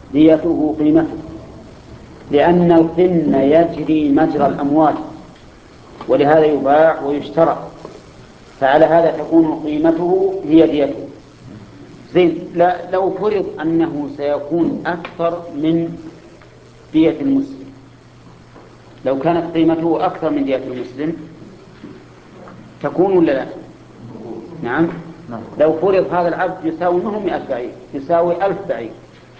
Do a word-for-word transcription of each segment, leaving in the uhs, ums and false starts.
ديته قيمته، لأن القن يجري مجرى الأموال، ولهذا يباع ويشترى، فعلى هذا تكون قيمته هي ديته. زين، لا لو فرض أنه سيكون أكثر من دية المسلم، لو كانت قيمته أكثر من دية المسلم تكون ولا لا؟ نعم. لو فرض هذا العبد يساوي منهم مئة بعير، يساوي ألف بعير،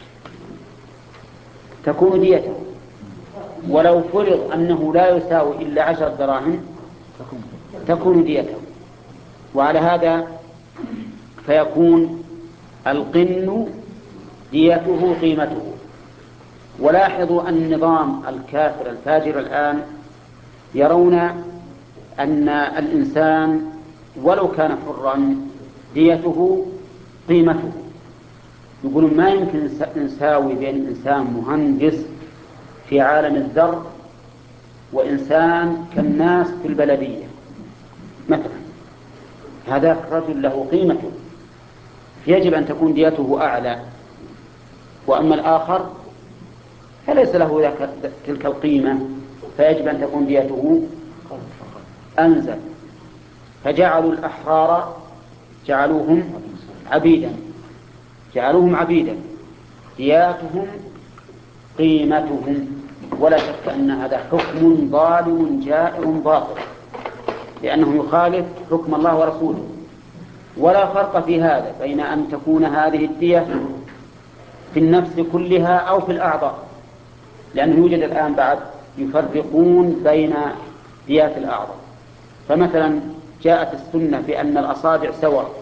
تكون ديته. ولو فرض أنه لا يساوي إلا عشر دراهم تكون ديته. وعلى هذا فيكون القن ديته قيمته. ولاحظوا أن النظام الكافر الفاجر الآن يرون أن الإنسان ولو كان حرا ديته قيمته. يقولون ما يمكن نساوي بين إنسان مهندس في عالم الذر وإنسان كالناس في البلدية مثلا، هذا الرجل له قيمته يجب أن تكون ديته أعلى، وأما الآخر فليس له تلك القيمة فيجب أن تكون ديته أنزل. فجعلوا الأحرار جعلوهم عبيدا، جعلوهم عبيدا دياتهم قيمتهم. ولا شك أن هذا حكم ظالم جائر باطل، لأنه يخالف حكم الله ورسوله. ولا فرق في هذا بين أن تكون هذه الدية في النفس كلها أو في الأعضاء، لأنه يوجد الآن بعد يفرقون بين ديات الأعضاء. فمثلا جاءت السنة بأن الأصابع سواء،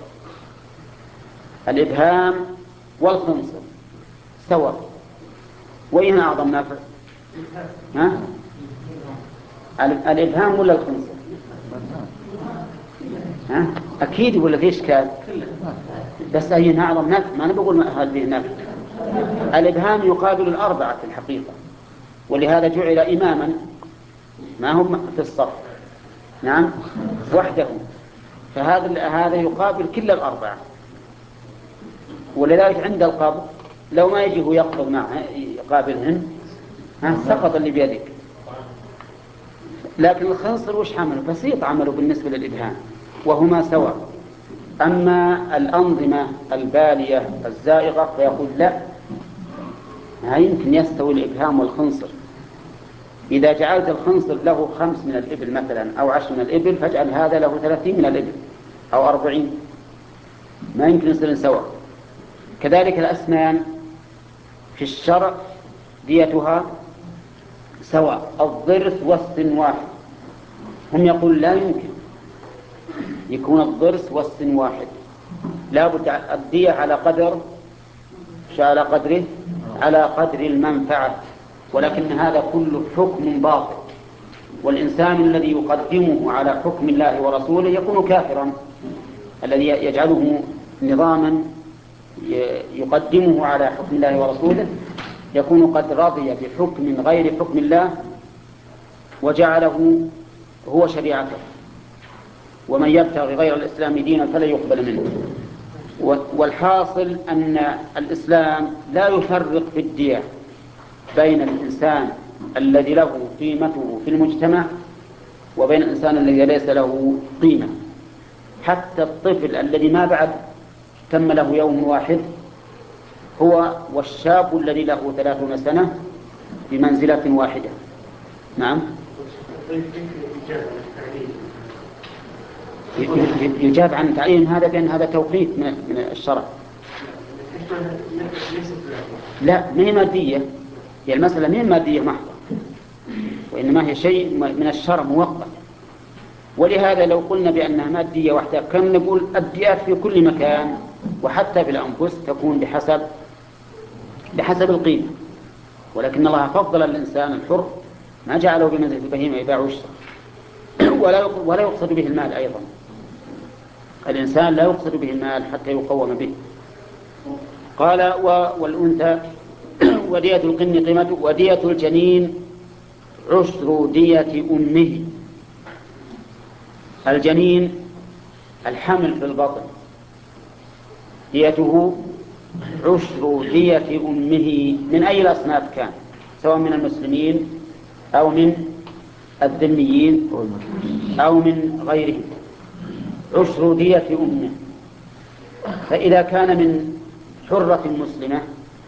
الإبهام والخنصر سواء، وين أعظم نفع؟ ها؟ الإبهام ولا الخنصر؟ ها؟ أكيد ولا في إشكال؟ بس أي أعظم نفع؟ ما أنا بقول هذه نفع. الإبهام يقابل الأربعة في الحقيقة، ولهذا جعل إماما ما هم في الصف، نعم، وحده، فهذا هذا يقابل كل الأربعة. ولذلك عند القبض لو ما يجيه يقبض معه يقابلهن سقط اللي بيدك. لكن الخنصر وش عمله؟ بسيط عمله بالنسبة للإبهام، وهما سواء. أما الأنظمة البالية الزائغة فيقول لا، ما يمكن يستوي الإبهام والخنصر. إذا جعلت الخنصر له خمس من الإبل مثلا أو عشر من الإبل، فاجعل هذا له ثلاثين من الإبل أو أربعين، ما يمكن يصير سواء. كذلك الأسنان في الشرع ديتها سواء، الضرس والسن واحد. هم يقول لا يمكن يكون الضرس والسن واحد، لا بد الدية على قدر على قدره على قدر المنفعة. ولكن هذا كله حكم باطل، والإنسان الذي يقدمه على حكم الله ورسوله يكون كافرا. الذي يجعله نظاما يقدمه على حكم الله ورسوله يكون قد رضي بحكم غير حكم الله وجعله هو شريعته. ومن يبتغي غير الإسلام دينا فلا يقبل منه. والحاصل أن الإسلام لا يفرق في الدية بين الإنسان الذي له قيمته في المجتمع وبين الإنسان الذي ليس له قيمة. حتى الطفل الذي ما بعد تم له يوم واحد هو والشاب الذي له ثلاثون سنة بمنزلة واحدة. نعم. يجاب عن تعيين هذا بأن هذا توقيت من الشرع. لا، ما هي مادية، هي المسألة ما هي مادية محضة، وإنما هي شيء من الشرع موقت. ولهذا لو قلنا بأنها مادية وحدها كان نقول الديات في كل مكان وحتى في الأنفس تكون بحسب بحسب القيمة. ولكن الله فضل الإنسان الحر ما جعله بمنزلة البهيمة يباع ويشتري. ولا ولا يقصد به المال أيضا. الإنسان لا يقصد به المال حتى يقوم به. قال والأنثى ودية القن قيمته ودية الجنين عشر دية أمه. الجنين الحمل في البطن ديته عشر دية أمه من أي الأصناف كان، سواء من المسلمين أو من الذميين أو من غيرهم، عشر دية أمه. فإذا كان من حرة مسلمة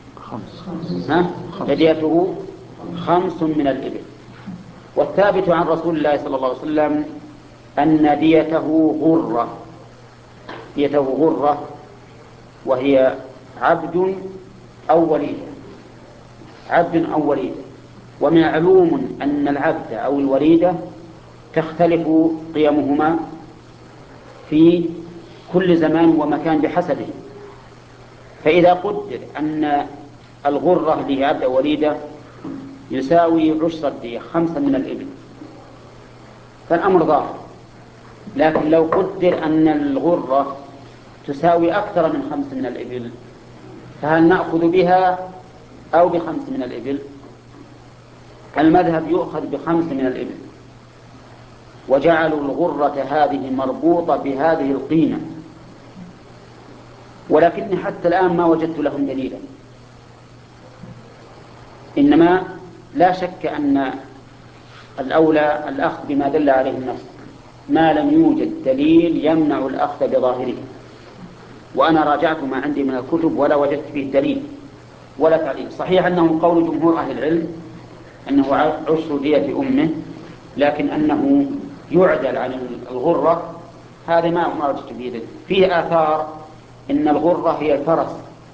فديته خمس من الإبل. والثابت عن رسول الله صلى الله عليه وسلم أن ديته غرة، ديته غرة وهي عبد أو وليد، عبد أو وليد. ومن معلوم أن العبد أو الوليدة تختلف قيمهما في كل زمان ومكان بحسبه. فإذا قدر أن الغرة اللي هي عبد أو وليدة يساوي عشر الدية خمسة من الإبل فالأمر ظاهر. لكن لو قدر أن الغرة تساوي أكثر من خمس من الإبل فهل نأخذ بها أو بخمس من الإبل؟ المذهب يؤخذ بخمس من الإبل، وجعلوا الغرة هذه مربوطة بهذه القيمة. ولكني حتى الآن ما وجدت لهم دليلا، إنما لا شك أن الأولى الأخذ بما دل عليه النص ما لم يوجد دليل يمنع الأخذ بظاهره. وأنا راجعت ما عندي من الكتب ولا وجدت فيه دليل ولا تعليل. صحيح أنه قول جمهور أهل العلم أنه عشر دية أمه، لكن أنه يعدل عن الغرة هذا ما ما وجدت فيه دليل. فيه آثار إن الغرة هي الفرس،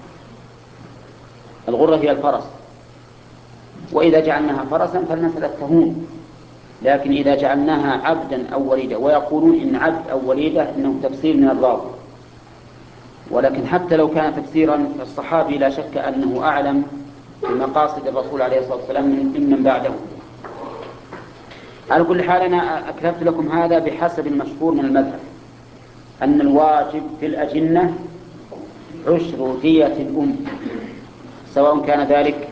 الغرة هي الفرس، وإذا جعلناها فرسا فالمسألة تهون. لكن إذا جعلناها عبدا أو وليدا، ويقولون إن عبد أو وليدة إنه تفسير من الراوي، ولكن حتى لو كان تفسيرا فالصحابي لا شك أنه أعلم بمقاصد الرسول عليه الصلاة والسلام من من بعده. على كل حال أنا أكتبت لكم هذا بحسب المشهور من المذهب أن الواجب في الأجنة عشر دية الأم، سواء كان ذلك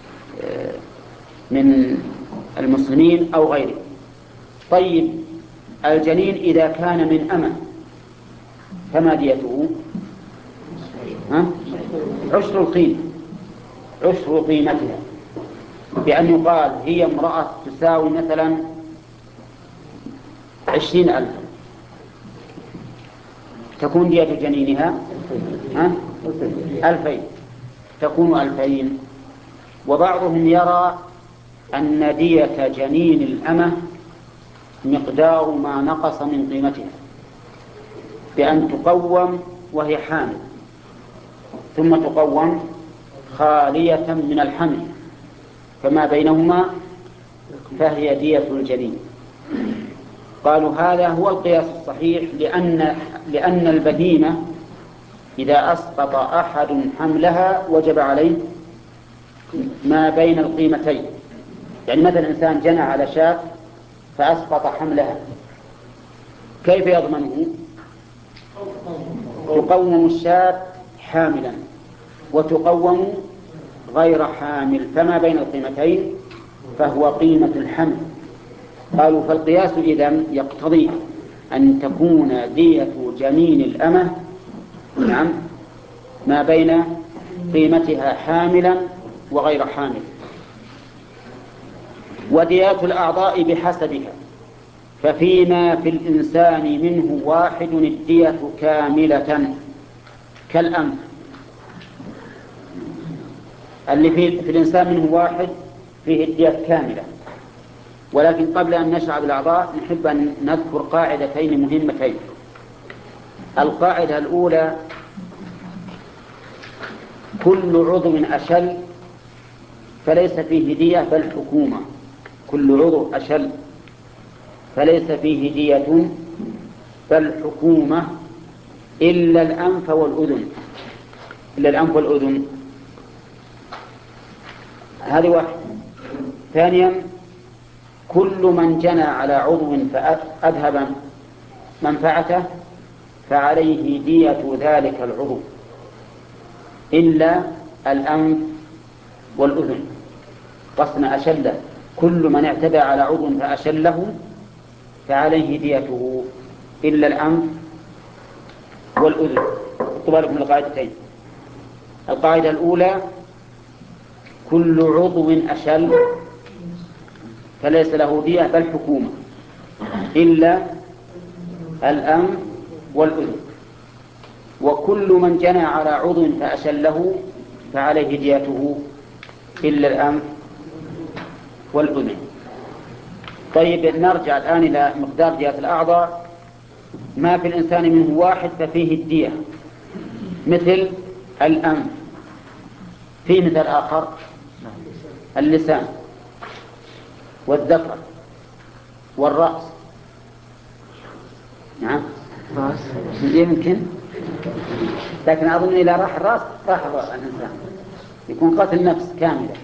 من المسلمين أو غيره. طيب الجنين إذا كان من أمة فما ديته؟ ها؟ عشر القيمة، عشر قيمتها، بأن يقال هي امرأة تساوي مثلا عشرين ألف، تكون دية جنينها ها؟ ألفين، تكون ألفين. وبعضهم يرى أن دية جنين الأمة مقدار ما نقص من قيمتها، بأن تقوم وهي حامل ثم تقوم خالية من الحمل، فما بينهما فهي دية الجنين. قالوا هذا هو القياس الصحيح، لأن, لأن البهيمة إذا أسقط أحد حملها وجب عليه ما بين القيمتين. يعني مثلا إنسان جنى على شاة فأسقط حملها، كيف يضمنه؟ تقوم الشاة حاملا وتقوم غير حامل، فما بين القيمتين فهو قيمة الحمل. قالوا فالقياس إذن يقتضي أن تكون دية جنين الأمة نعم ما بين قيمتها حاملا وغير حامل. وديات الأعضاء بحسبها، ففيما في الإنسان منه واحد الدية كاملة كالأنف. اللي في, في الإنسان منه واحد فيه الدية كاملة. ولكن قبل أن نشرع بالأعضاء نحب أن نذكر قاعدتين مهمتين. القاعدة الأولى: كل عضو أشل فليس فيه دية بل حكومة. كل عضو أشل فليس فيه دية بل حكومة إلا الأنف والأذن. إلا الأنف والأذن، هذه واحدة. ثانيا: كل من جنى على عضو فأذهب منفعته فعليه دية ذلك العضو إلا الأنف والأذن. قصنا أشله، كل من اعتدى على عضو فأشله فعليه ديته إلا الأنف والأذن. طبعا من القاعدتين. القاعدة الأولى: كل عضو أشل فليس له دية بل حكومة إلا الأنف والأذن، وكل من جنى على عضو فأشله فعليه ديته إلا الأنف والأذن. طيب، نرجع الآن إلى مقدار دية الأعضاء. ما في الإنسان منه واحد ففيه الدية، مثل الأنف. في مثال آخر: اللسان والذكر والرأس. نعم، يمكن، لكن أظن إذا راح الرأس راح الإنسان، يكون قتل نفس كاملة.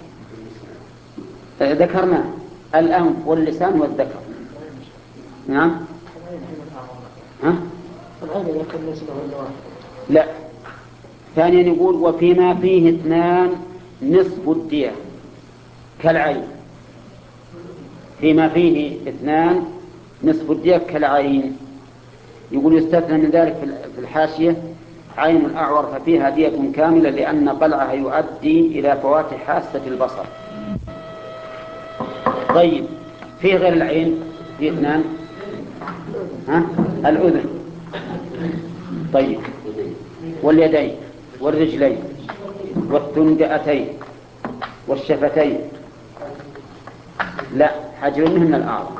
ذكرنا الأنف واللسان والذكر. نعم. ها؟ لا. ثانيا يقول: وفيما فيه اثنان نصف الدية كالعين. فيما فيه اثنان نصف الدية كالعين. يقول: يستثنى من ذلك في الحاشية عين الأعور ففيها دية كاملة لأن قلعها يؤدي إلى فوات حاسة البصر. طيب، فيه غير العين فيه اثنان. ها؟ الأذن. طيب، واليدين والرجلين والثندأتين والشفتين. لا، حجر منهن الأعظم.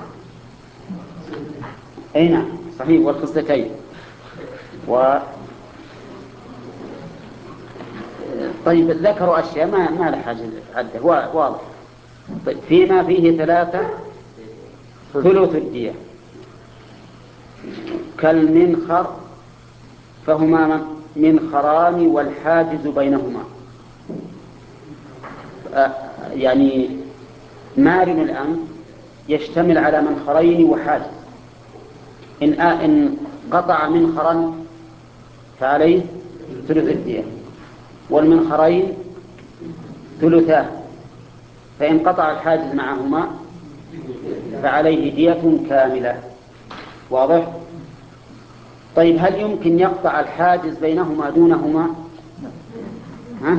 أين؟ صحيح، والخصلتين. و طيب، ذكروا أشياء ما ما لها حاجة عدة، واضح. طيب، فيما فيه ثلاثة ثلث الدية كالمنخر فهما منخران والحاجز بينهما. يعني مارن الأنف يشتمل على منخرين وحاجز. إن إن قطع منخرا فعليه ثلث الدية، والمنخرين ثلثان، فإن قطع الحاجز معهما فعليه دية كاملة. واضح؟ طيب، هل يمكن يقطع الحاجز بينهما دونهما؟ ها؟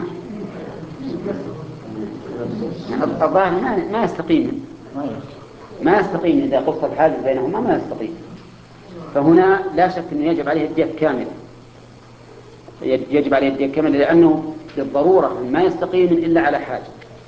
الظاهر ما يستقيم، ما يستقيم إذا قص الحاجز بينهما، ما يستقيم. فهنا لا شك أنه يجب عليه الدية كاملة، يجب عليه الدية كاملة، لأنه بالضرورة ما يستقيم إلا على حاجز.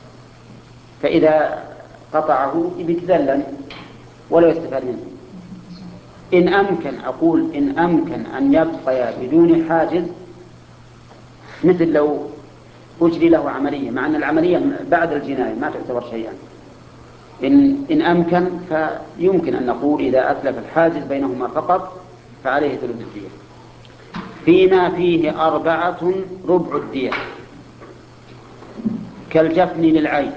فإذا قطعه يتذلل ولا يستفاد منه. إن أمكن، أقول إن أمكن أن يبقى بدون حاجز، مثل لو أجري له عملية، مع أن العملية بعد الجناية ما تعتبر شيئا. إن, إن أمكن فيمكن أن نقول إذا أتلف الحاجز بينهما فقط فعليه ثلث الدية. فيما فيه أربعة ربع الدية كالجفن للعين.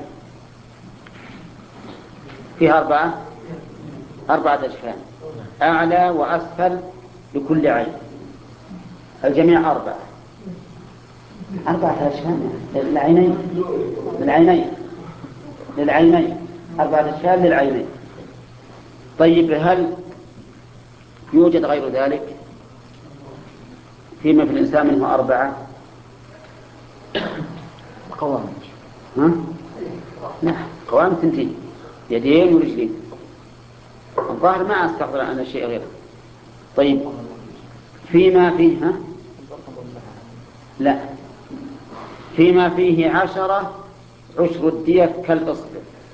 فيها أربعة أربعة أجفان، أعلى وأسفل لكل عين، الجميع أربعة أربعة أجفان للعينين للعينين للعينين أربعة أجفان للعينين. طيب، هل يوجد غير ذلك فيما في الإنسان منه أربعة؟ قوام. ها؟ لا، قوام تنتين، يدين ورجلين. الظاهر ما أستحضر أنا شيء غيره. طيب، فيما فيه ها؟ لا، فيما فيه عشرة عشر الدية كالإصبع.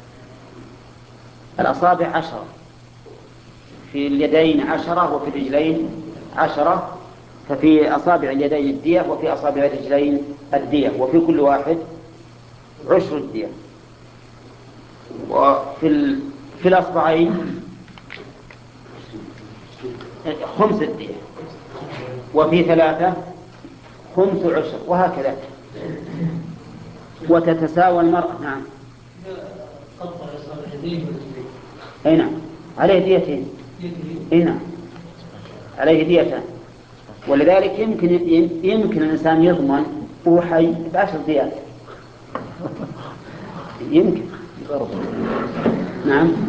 الأصابع عشرة، في اليدين عشرة وفي الرجلين عشرة، ففي أصابع اليدين الدية وفي أصابع الرجلين الدية، وفي كل واحد عشر الدية. وفي ال... في الأصبعين خمس الدية، وفي ثلاثة خمس عشر، وهكذا. وتتساوى المرأة. نعم. أي نعم، عليه ديتين. أي نعم، عليه ديتان. ولذلك يمكن يمكن الإنسان يضمن هو حي بعشر ديات. يمكن. نعم.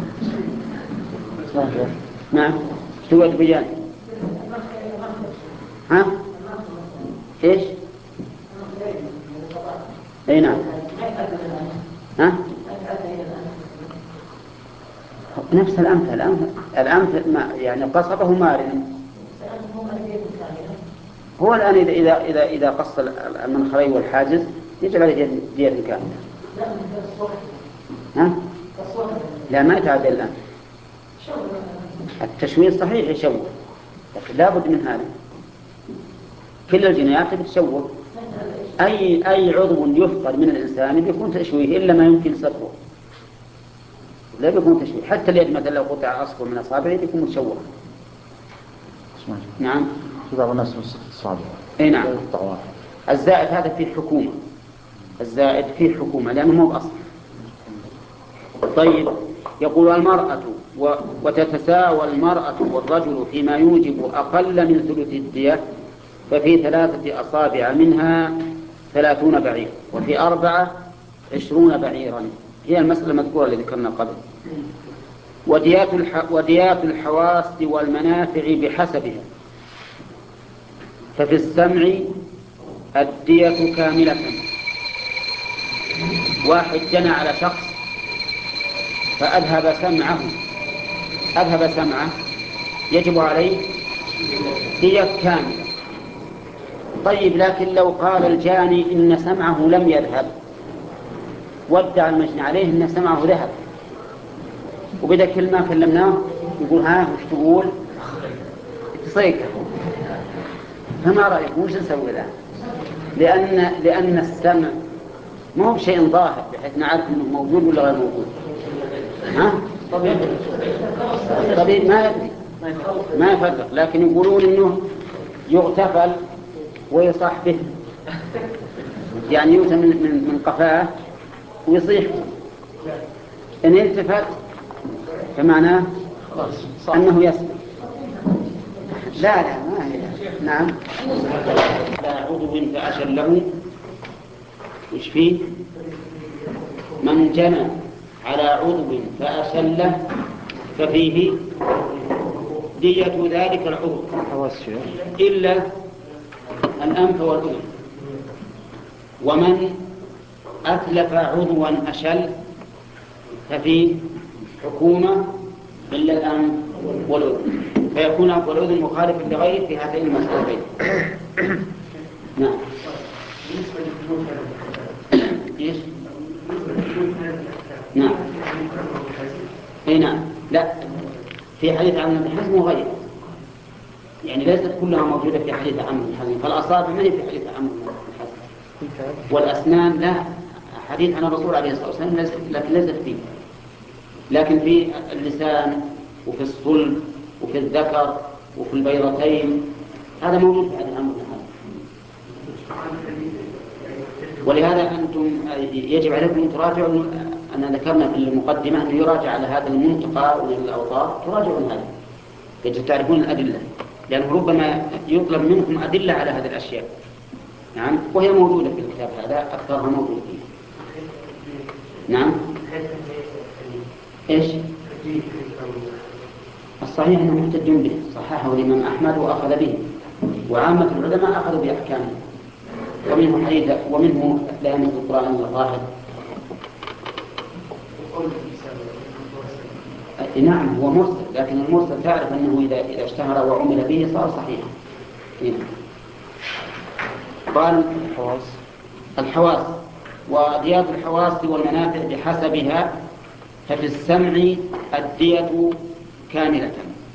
نعم. سوى بيان. ها؟ إيش؟ أي نعم. ها؟ نفس الأنف الأنف الأنف ما يعني قصبه مارن. هو الآن إذا إذا إذا إذا قص المنخرين والحاجز يجب عليه دية كاملة. ها؟ لا ما يتعدى الآن. التشويه صحيح يشوه، لكن لا بد من هذا. كل الجنايات بتشوه. أي أي عضو يفقد من الإنسان بيكون تشويه إلا ما يمكن صرفه. لا بيكون تشويه. حتى اليد مثلا لو قطع أصبع من أصابعه بيكون متشوه. نعم. في بعض الناس صعبة. أي نعم. الزائد هذا فيه حكومة. الزائد فيه حكومة لأنه مو بأصل. طيب يقول المرأة و... وتتساوى المرأة والرجل فيما يوجب أقل من ثلث الدية، ففي ثلاثة أصابع منها ثلاثون بعير، وفي أربعة عشرون بعيرا. هي المسألة المذكورة اللي ذكرنا قبل. وديات, الح... وديات الحواس والمنافع بحسبها، ففي السمع الدية كاملة. واحد جنى على شخص فأذهب سمعه أذهب سمعه يجب عليه دية كاملة. طيب لكن لو قال الجاني إن سمعه لم يذهب وادعى المجني عليه إن سمعه ذهب، وبدأ كل ما كلمناه يقول ها وش تقول تصيكه، فما رأيكم وش نسوي له؟ لأن لأن السمع ما هو بشيء ظاهر بحيث نعرف إنه موجود ولا غير موجود. ها؟ طبيب ما يدري ما يفرق، لكن يقولون إنه يغتفل ويصح به، يعني يؤتى من من من قفاه ويصيح. إن التفت فمعناه أنه يسمع. لا لا ما هي. نعم. لا عضو فأشل له وش فيه؟ من جنى على عضو فأشله ففيه دية ذلك العضو إلا الأنف والأذن. ومن أتلف عضوا أشل ففيه حكومة إلا الأنف والأذن، فيكون الأنف والأذن مخالفا لغيره في هذين المسألتين. نعم. إيش؟ نعم. أي نعم. لا في حديث عمرو بن حزم وغيره، يعني ليست كلها موجودة في حديث عمرو بن حزم، فالأصابع ما هي في حديث عمرو بن حزم، والأسنان لا حديث عن الرسول عليه الصلاة والسلام لكن ليست فيه، لكن في اللسان وفي الصلب وفي الذكر وفي البيضتين هذا موجود في حديث عمرو بن حزم. ولهذا أنتم يجب عليكم تراجعوا. أنا ذكرنا في المقدمة أن يراجع على هذا المنطقة والأوطار، تراجعون هذا يجب تعرفون الأدلة، لأنه ربما يطلب منكم أدلة على هذه الأشياء. نعم. وهي موجودة في الكتاب هذا، أكثرها موجودة فيه. نعم. إيش؟ الصحيح أنه محتج به، صححه الإمام أحمد وأخذ به، وعامة العلماء أخذوا بأحكامه، ومنه حديث ومنه لا يمس القرآن إلا ظاهر. نعم هو مرسل، لكن المرسل تعرف أنه إذا إذا اشتهر وعمل به صار صحيحا. قال الحواس الحواس وديات الحواس والمنافع بحسبها، ففي السمع الدية كاملة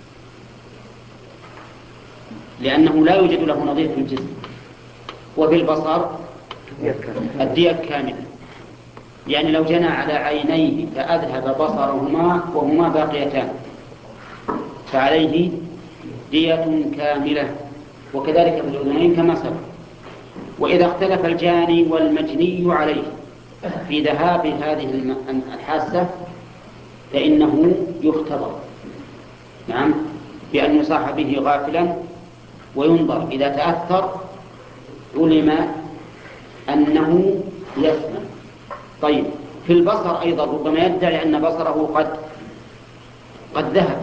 لأنه لا يوجد له نظير في الجسم، وفي البصر الدية كاملة، يعني لو جنى على عينيه فأذهب بصرهما وهما باقيتان فعليه دية كاملة، وكذلك في الأذنين كما سبق. وإذا اختلف الجاني والمجني عليه في ذهاب هذه الحاسة فإنه يختبر، نعم، بأن يصاح به غافلا وينظر، إذا تأثر علم أنه يسمع. طيب في البصر أيضا ربما يدعي أن بصره قد قد ذهب،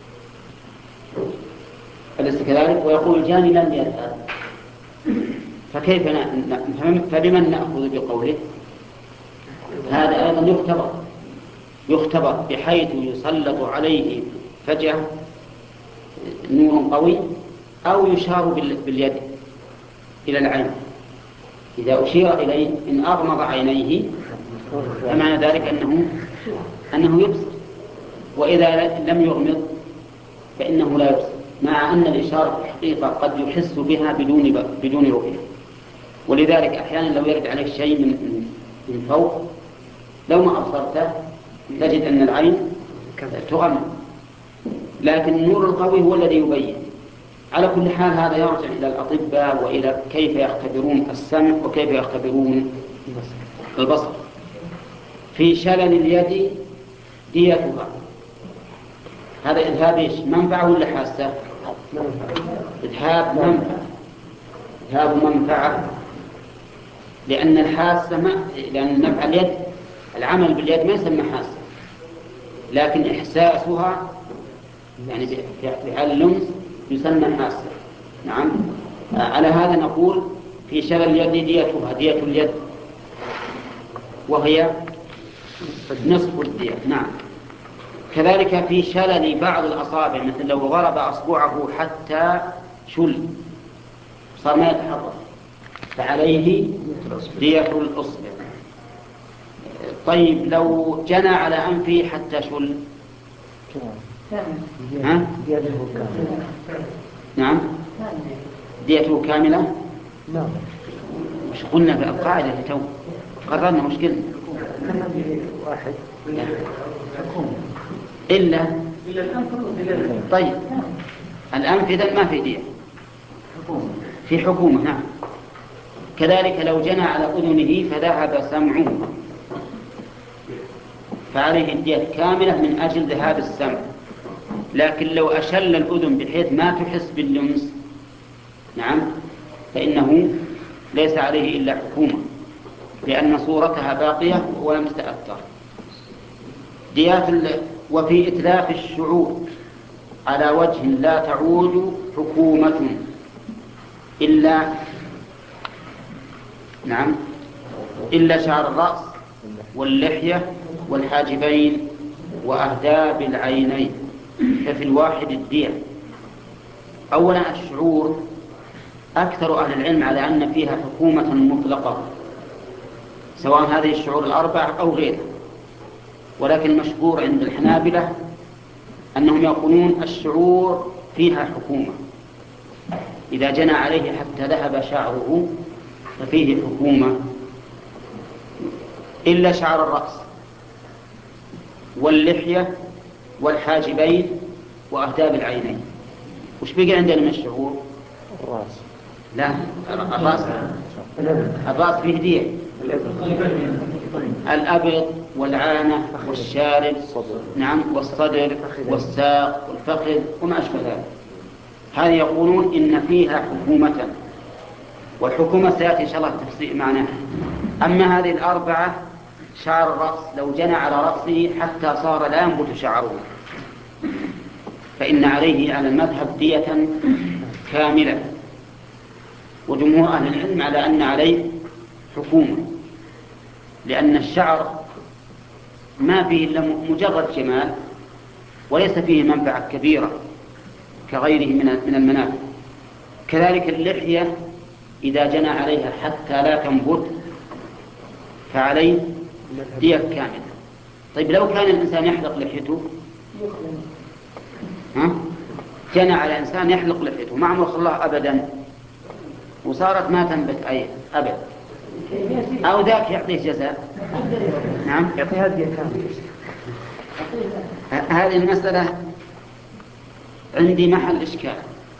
أليس كذلك؟ ويقول الجاني لم يذهب، فكيف ن... فبمن نأخذ بقوله؟ هذا أيضا يختبر يختبر بحيث يسلط عليه فجأة نور قوي أو يشار باليد إلى العين. إذا أشير إليه إن أغمض عينيه فمعنى ذلك أنه أنه يبصر، وإذا لم يغمض فإنه لا يبصر، مع أن الإشارة في الحقيقة قد يحس بها بدون بدون رؤية. ولذلك أحيانا لو يرد عليك شيء من من فوق لو ما أبصرته تجد أن العين تغمض، لكن النور القوي هو الذي يبين. على كل حال هذا يرجع إلى الأطباء وإلى كيف يختبرون السمع وكيف يختبرون البصر. في شلل اليد ديتها، هذا إذهاب إيش؟ منفعة ولا حاسة؟ إذهاب منفعة، إذهاب منفعة، لأن الحاسة ما لأن نفع اليد العمل باليد ما يسمى حاسة، لكن إحساسها يعني في حال اللمس يسمى حاسة. نعم. على هذا نقول في شلل اليد ديتها دية اليد، وهي نصف الدية. نعم. كذلك في شلل بعض الأصابع، مثل لو ضرب أصبعه حتى شل صار ما يتحرك فعليه دية الأصبع. طيب لو جنى على أنفه حتى شل، ها؟ نعم ديته كاملة. نعم. مش قلنا في القاعدة اللي تو قررنا مشكلة واحد إلا طيب الأنف إذن ما في دية، في حكومة. نعم. كذلك لو جنى على أذنه فذهب سمعه فعليه الدية كاملة من أجل ذهاب السمع. لكن لو أشل الأذن بحيث ما تحس باللمس، نعم، فإنه ليس عليه إلا حكومة، لأن صورتها باقية ولم تتأثر. ديات ال... وفي إتلاف الشعور على وجه لا تعود حكومة إلا نعم إلا شعر الرأس واللحية والحاجبين وأهداب العينين، ففي الواحد الدية. أولا الشعور أكثر أهل العلم على أن فيها حكومة مطلقة، سواء هذه الشعور الأربع أو غيرها، ولكن المشهور عند الحنابلة أنهم يقولون الشعور فيها حكومة، إذا جنى عليه حتى ذهب شعره ففيه حكومة، إلا شعر الرأس واللحية والحاجبين وأهداب العينين. وش بقي عندنا من الشعور؟ الرأس. لا الرأس الرأس فيه دية، الأبط والعانة والشارب، نعم، والصدر والساق والفخذ وما أشبه ذلك. هذه يقولون إن فيها حكومة، والحكومة سيأتي إن شاء الله تفصيل معناها. أما هذه الأربعة شعر الرأس لو جنى على رأسه حتى صار لا ينبت شعره فإن عليه على المذهب دية كاملة، وجمهور أهل العلم على أن عليه حكومة، لأن الشعر ما فيه إلا مجرد جمال وليس فيه منفعة كبيرة كغيره من المنافع. كذلك اللحية إذا جنى عليها حتى لا تنبت فعليه دية كاملة. طيب لو كان الإنسان يحلق لحيته، ها؟ جنى على إنسان يحلق لحيته مع ما خلاه أبدا وصارت ما تنبت أي أبد، أو ذاك يعطيه جزاء، نعم يعطيها دية كاملة. هذه المسألة عندي محل إشكال.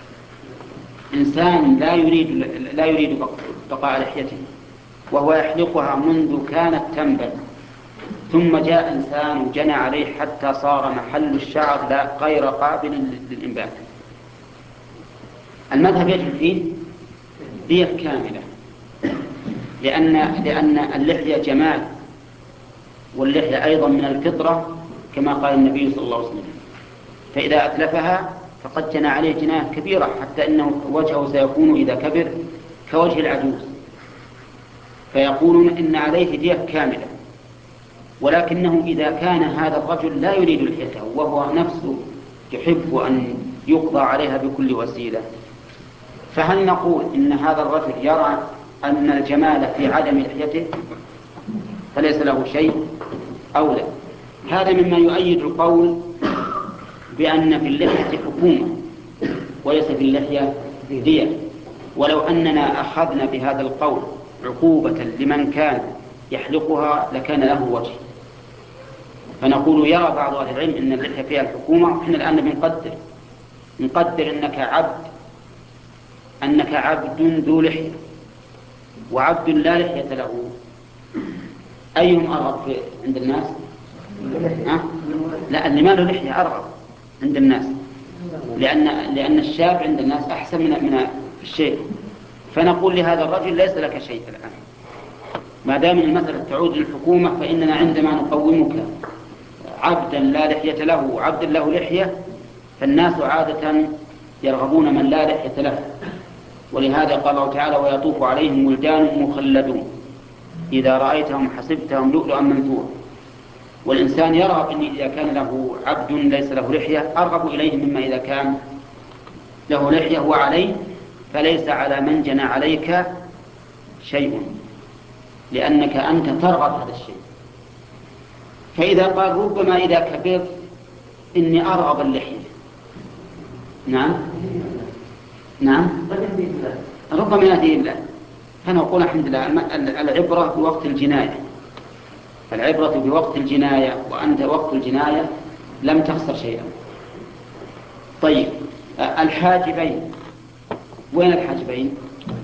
إنسان لا يريد لا يريد بقاء لحيته وهو يحلقها منذ كانت تنبت، ثم جاء إنسان وجنى عليه حتى صار محل الشعر لا غير قابل للإنبات. المذهب يجب فيه دية كاملة، لأن لأن اللحية جمال، واللحية أيضا من الفطرة كما قال النبي صلى الله عليه وسلم، فإذا أتلفها فقد جنى عليه جناية كبيرة، حتى إنه وجهه سيكون إذا كبر كوجه العجوز، فيقولون إن عليه دية كاملة. ولكنه إذا كان هذا الرجل لا يريد لحيته وهو نفسه يحب أن يقضى عليها بكل وسيلة، فهل نقول إن هذا الرجل يرى أن الجمال في عدم لحيته فليس له شيء أو لا؟ هذا مما يؤيد القول بأن في اللحية حكومة وليس في اللحية دية. ولو أننا أخذنا بهذا القول عقوبة لمن كان يحلقها لكان له وجه، فنقول يرى بعض أهل العلم أن اللحية فيها الحكومة، وإحنا الآن بنقدر نقدر أنك عبد أنك عبد ذو لحية وعبد لا لحية له، أيهم أرغب عند الناس؟ أه؟ لا، اللي ما له لحية أرغب عند الناس، لأن لأن الشاب عند الناس أحسن من من الشيخ. فنقول لهذا الرجل ليس لك شيء الآن، ما دام المسألة تعود للحكومة، فإننا عندما نقومك عبدا لا لحية له وعبد له لحية، فالناس عادة يرغبون من لا لحية له. ولهذا قال الله تعالى: ويطوف عليهم ولدان مخلدون إذا رأيتهم حسبتهم لؤلؤا منثورا. والإنسان يرغب أن إذا كان له عبد ليس له لحية أرغب إليه مما إذا كان له لحية وعليه، فليس على من جنى عليك شيء، لأنك أنت ترغب هذا الشيء. فإذا قال ربما إذا كبرت إني أرغب اللحية، نعم نعم ربما يهدي الله، فنقول الحمد لله العبرة بوقت الجناية، العبرة بوقت الجناية، وأنت وقت الجناية لم تخسر شيئا. طيب، الحاجبين، وين الحاجبين؟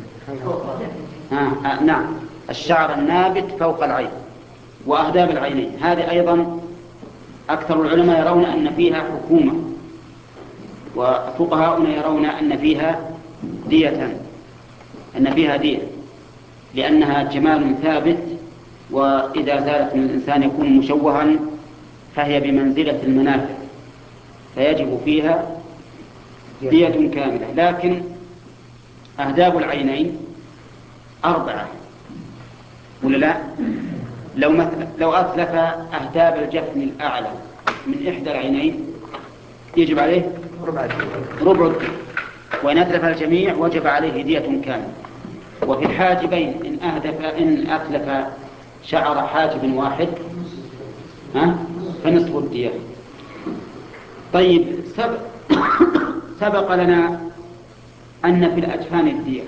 آه آه نعم، الشعر النابت فوق العين وأهداب العينين، هذه أيضا أكثر العلماء يرون أن فيها حكومة، وفقهاؤنا يرون أن فيها دية، أن فيها دية لأنها جمال ثابت، وإذا زالت من الإنسان يكون مشوها، فهي بمنزلة المنافع، فيجب فيها دية كاملة. لكن أهداب العينين أربعة ولا لا؟ لو مثلا لو أتلف أهداب الجفن الأعلى من إحدى العينين يجب عليه ربع، وإن أتلف الجميع وجب عليه دية كاملة. وفي الحاجبين إن أهدف إن أتلف شعر حاجب واحد ها فنصف الدية. طيب، سبق, سبق لنا أن في الأجفان الدية،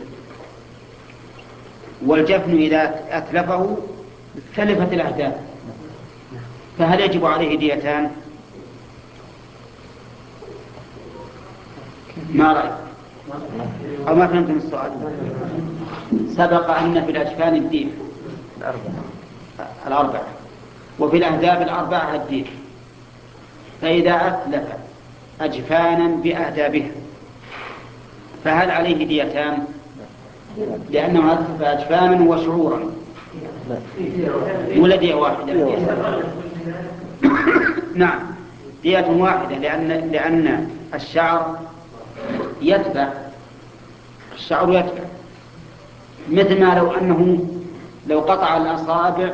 والجفن إذا أتلفه تلفت الأهداف، فهل يجب عليه ديتان؟ ما رأيك؟ أو ما فهمتم السؤال؟ سبق أن في الأجفان الدية الأربعة، وفي الأهداب الأربعة الدية، فإذا أتلف أجفانا بأهدابها فهل عليه ديتان؟ لأنه أتلف أجفانا وشعورا، ولا دية واحدة؟ نعم، دية واحدة، لأن لأن الشعر يتبع الشعر يتبع مثل ما لو أنه لو قطع الأصابع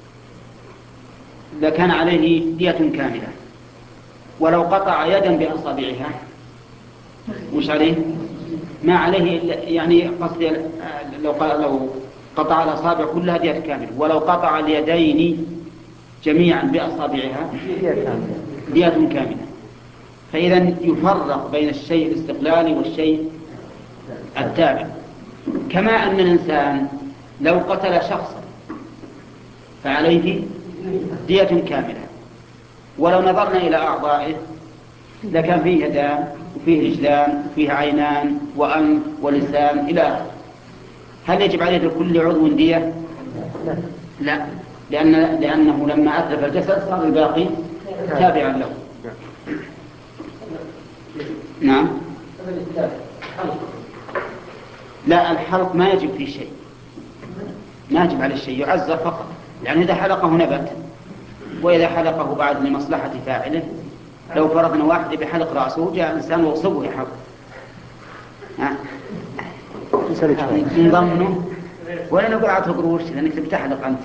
لكان عليه دية كاملة، ولو قطع يدا بأصابعها مش عليه؟ ما عليه، يعني قصدي لو لو قطع الأصابع كلها دية كاملة، ولو قطع اليدين جميعا بأصابعها دية كاملة. فإذا يفرق بين الشيء الاستقلالي والشيء التابع. كما أن الإنسان لو قتل شخصا فعليه دية كاملة، ولو نظرنا إلى أعضائه لكان فيه يدان وفيه رجلان وفيه عينان وأنف ولسان إلى آخره. هل يجب عليه لكل عضو دية؟ لا، لأن لأنه لما أتلف الجسد صار الباقي تابعا له. نعم. لا، الحلق ما يجب فيه شيء، ما يجب عليه شيء، يعزر فقط، يعني إذا حلقه نبت، وإذا حلقه بعد لمصلحة فاعله، لو فرضنا واحد بحلق رأسه جاء إنسان وصبه يحلق، من ضمنه ولا نقول أعطه قروش لأنك تحلق أنت.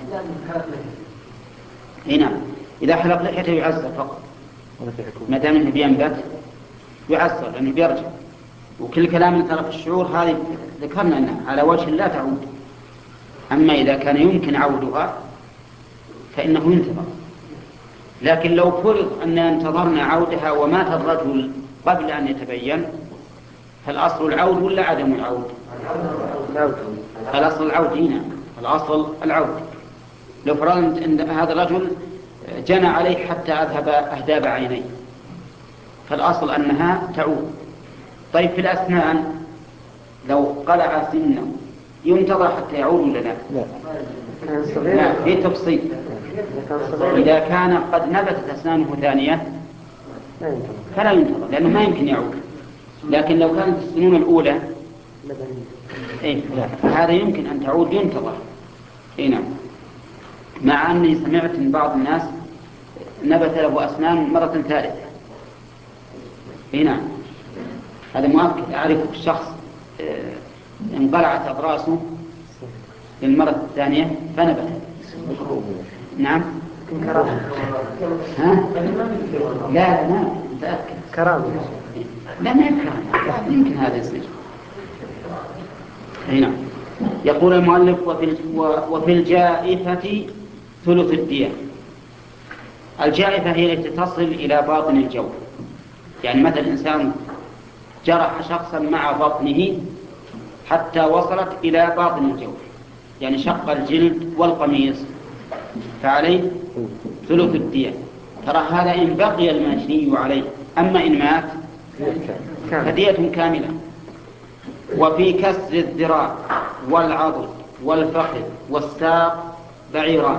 هنا إذا حلق لحيته يعزر فقط، ما دام انه بينبت يعزر لأنه بيرجع. وكل كلام اللي ترى في الشعور هذه ذكرنا أنها على وجه لا تعود. أما إذا كان يمكن عودها فإنه ينتظر. لكن لو فرض أن انتظرنا عودها ومات الرجل قبل أن يتبين فالأصل العود ولا عدم العود؟ الأصل العود. هنا الأصل العود. لو فرضنا أن هذا الرجل جنى عليه حتى أذهب أهداب عينيه فالأصل أنها تعود. طيب في الأسنان لو قلع سنه ينتظر حتى يعود ولا لا؟ لا، في تفصيل. إذا كان قد نبتت أسنانه ثانية فلا ينتظر لأنه ما يمكن يعود. لكن لو كانت السنون الأولى إيه هذا يمكن أن تعود ينتظر. هنا مع أني سمعت من بعض الناس نبت له أسنان مرة ثالثة. هنا هذا مؤكد. أعرف الشخص انقلعت أضراسه للمرة الثانية فنبت. نعم. ها؟ لا لا ما متأكد. كرامة. لا ما يكرم. يمكن هذا يصير. هنا يقول المؤلف وفي وفي الجائفة ثلث الدية. الجائفة هي التي تصل إلى باطن الجوف. يعني مثل إنسان جرح شخصا مع بطنه حتى وصلت إلى باطن الجوف، يعني شق الجلد والقميص فعليه ثلث الدية. ترى هذا إن بقي المجني عليه. أما إن مات فدية كاملة. وفي كسر الذراع والعضد والفخذ والساق بعيران،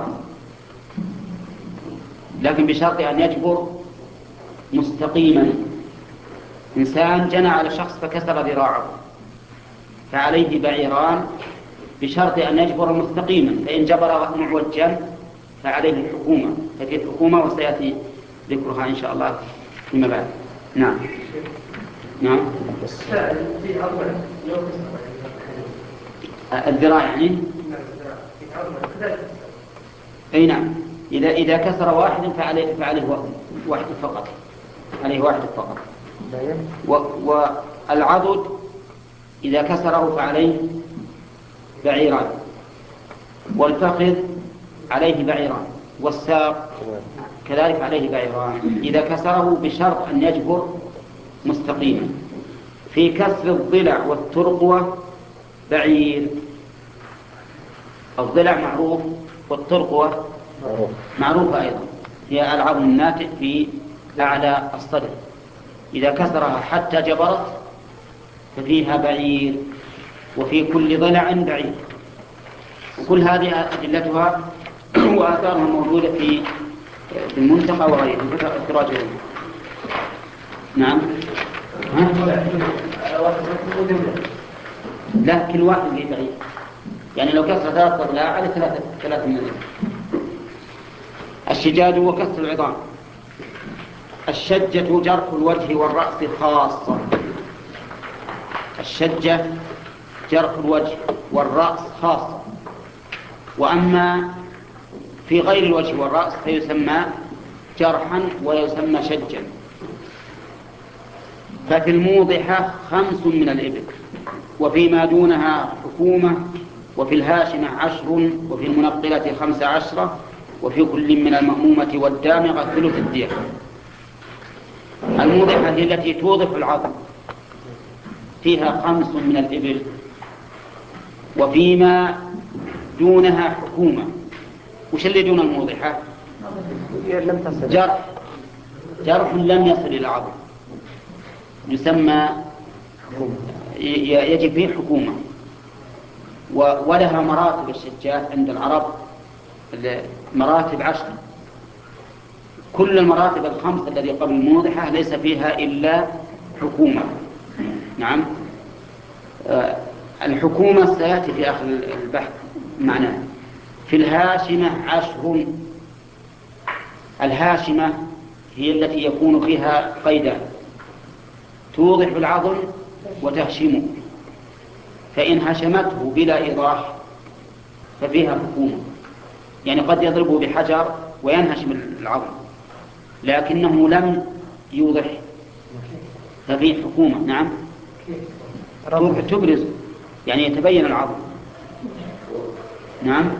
لكن بشرط أن يجبر مستقيما. إنسان جنى على شخص فكسر ذراعه فعليه بعيران بشرط أن يجبر مستقيما، فإن جبر معوجا فعليه الحكومة. ففي الحكومة وسيأتي ذكرها إن شاء الله فيما بعد. نعم نعم. الذراع يعني أي نعم. إذا إذا كسر واحد فعليه فعليه واحد فقط، عليه واحد فقط. والعضد إذا كسره فعليه بعيران، والفخذ عليه بعيران، والساق كذلك عليه بعيران إذا كسره بشرط أن يجبر مستقيما. في كسر الضلع والترقوة بعير. الضلع معروف والترقوة معروفة أيضا، هي العظم الناتئ في أعلى الصدر. إذا كسرها حتى جبرت ففيها بعير، وفي كل ضلع بعير. وكل هذه أدلتها وآثارها موجودة في المنتقى وغيره في الراجعين. نعم. ها؟ لا، كل واحد له بعير. يعني لو كسر ثلاث أضلاع على ثلاثة ثلاثة من الشجاج وكسر العظام. الشجة جرح الوجه والرأس خاصة. الشجة جرح الوجه والرأس خاصة. وأما في غير الوجه والرأس فيسمى جرحا ويسمى شجا. ففي الموضحة خمس من الإبل، وفيما دونها حكومة، وفي الهاشمة عشر، وفي المنقلة خمس عشرة، وفي كل من المأمومة والدامغة ثلث الدية. الموضحة هي التي توضح العظم، فيها خمس من الإبل، وفيما دونها حكومة. وش اللي دون الموضحة؟ جرح جرح لم يصل إلى العظم يسمى يجب فيه حكومة. ولها مراتب الشجات عند العرب، مراتب عشر. كل المراتب الخمس التي قبل الموضحة ليس فيها إلا حكومة. نعم. الحكومة سيأتي في آخر البحث معناه. في الهاشمة عشر. الهاشمة هي التي يكون فيها قيدان، توضح العظم وتهشمه. فإن هشمته بلا إيضاح ففيها حكومة، يعني قد يضربه بحجر وينهشم العظم لكنه لم يوضح ففيه حكومة. نعم تبرز يعني يتبين العظم. نعم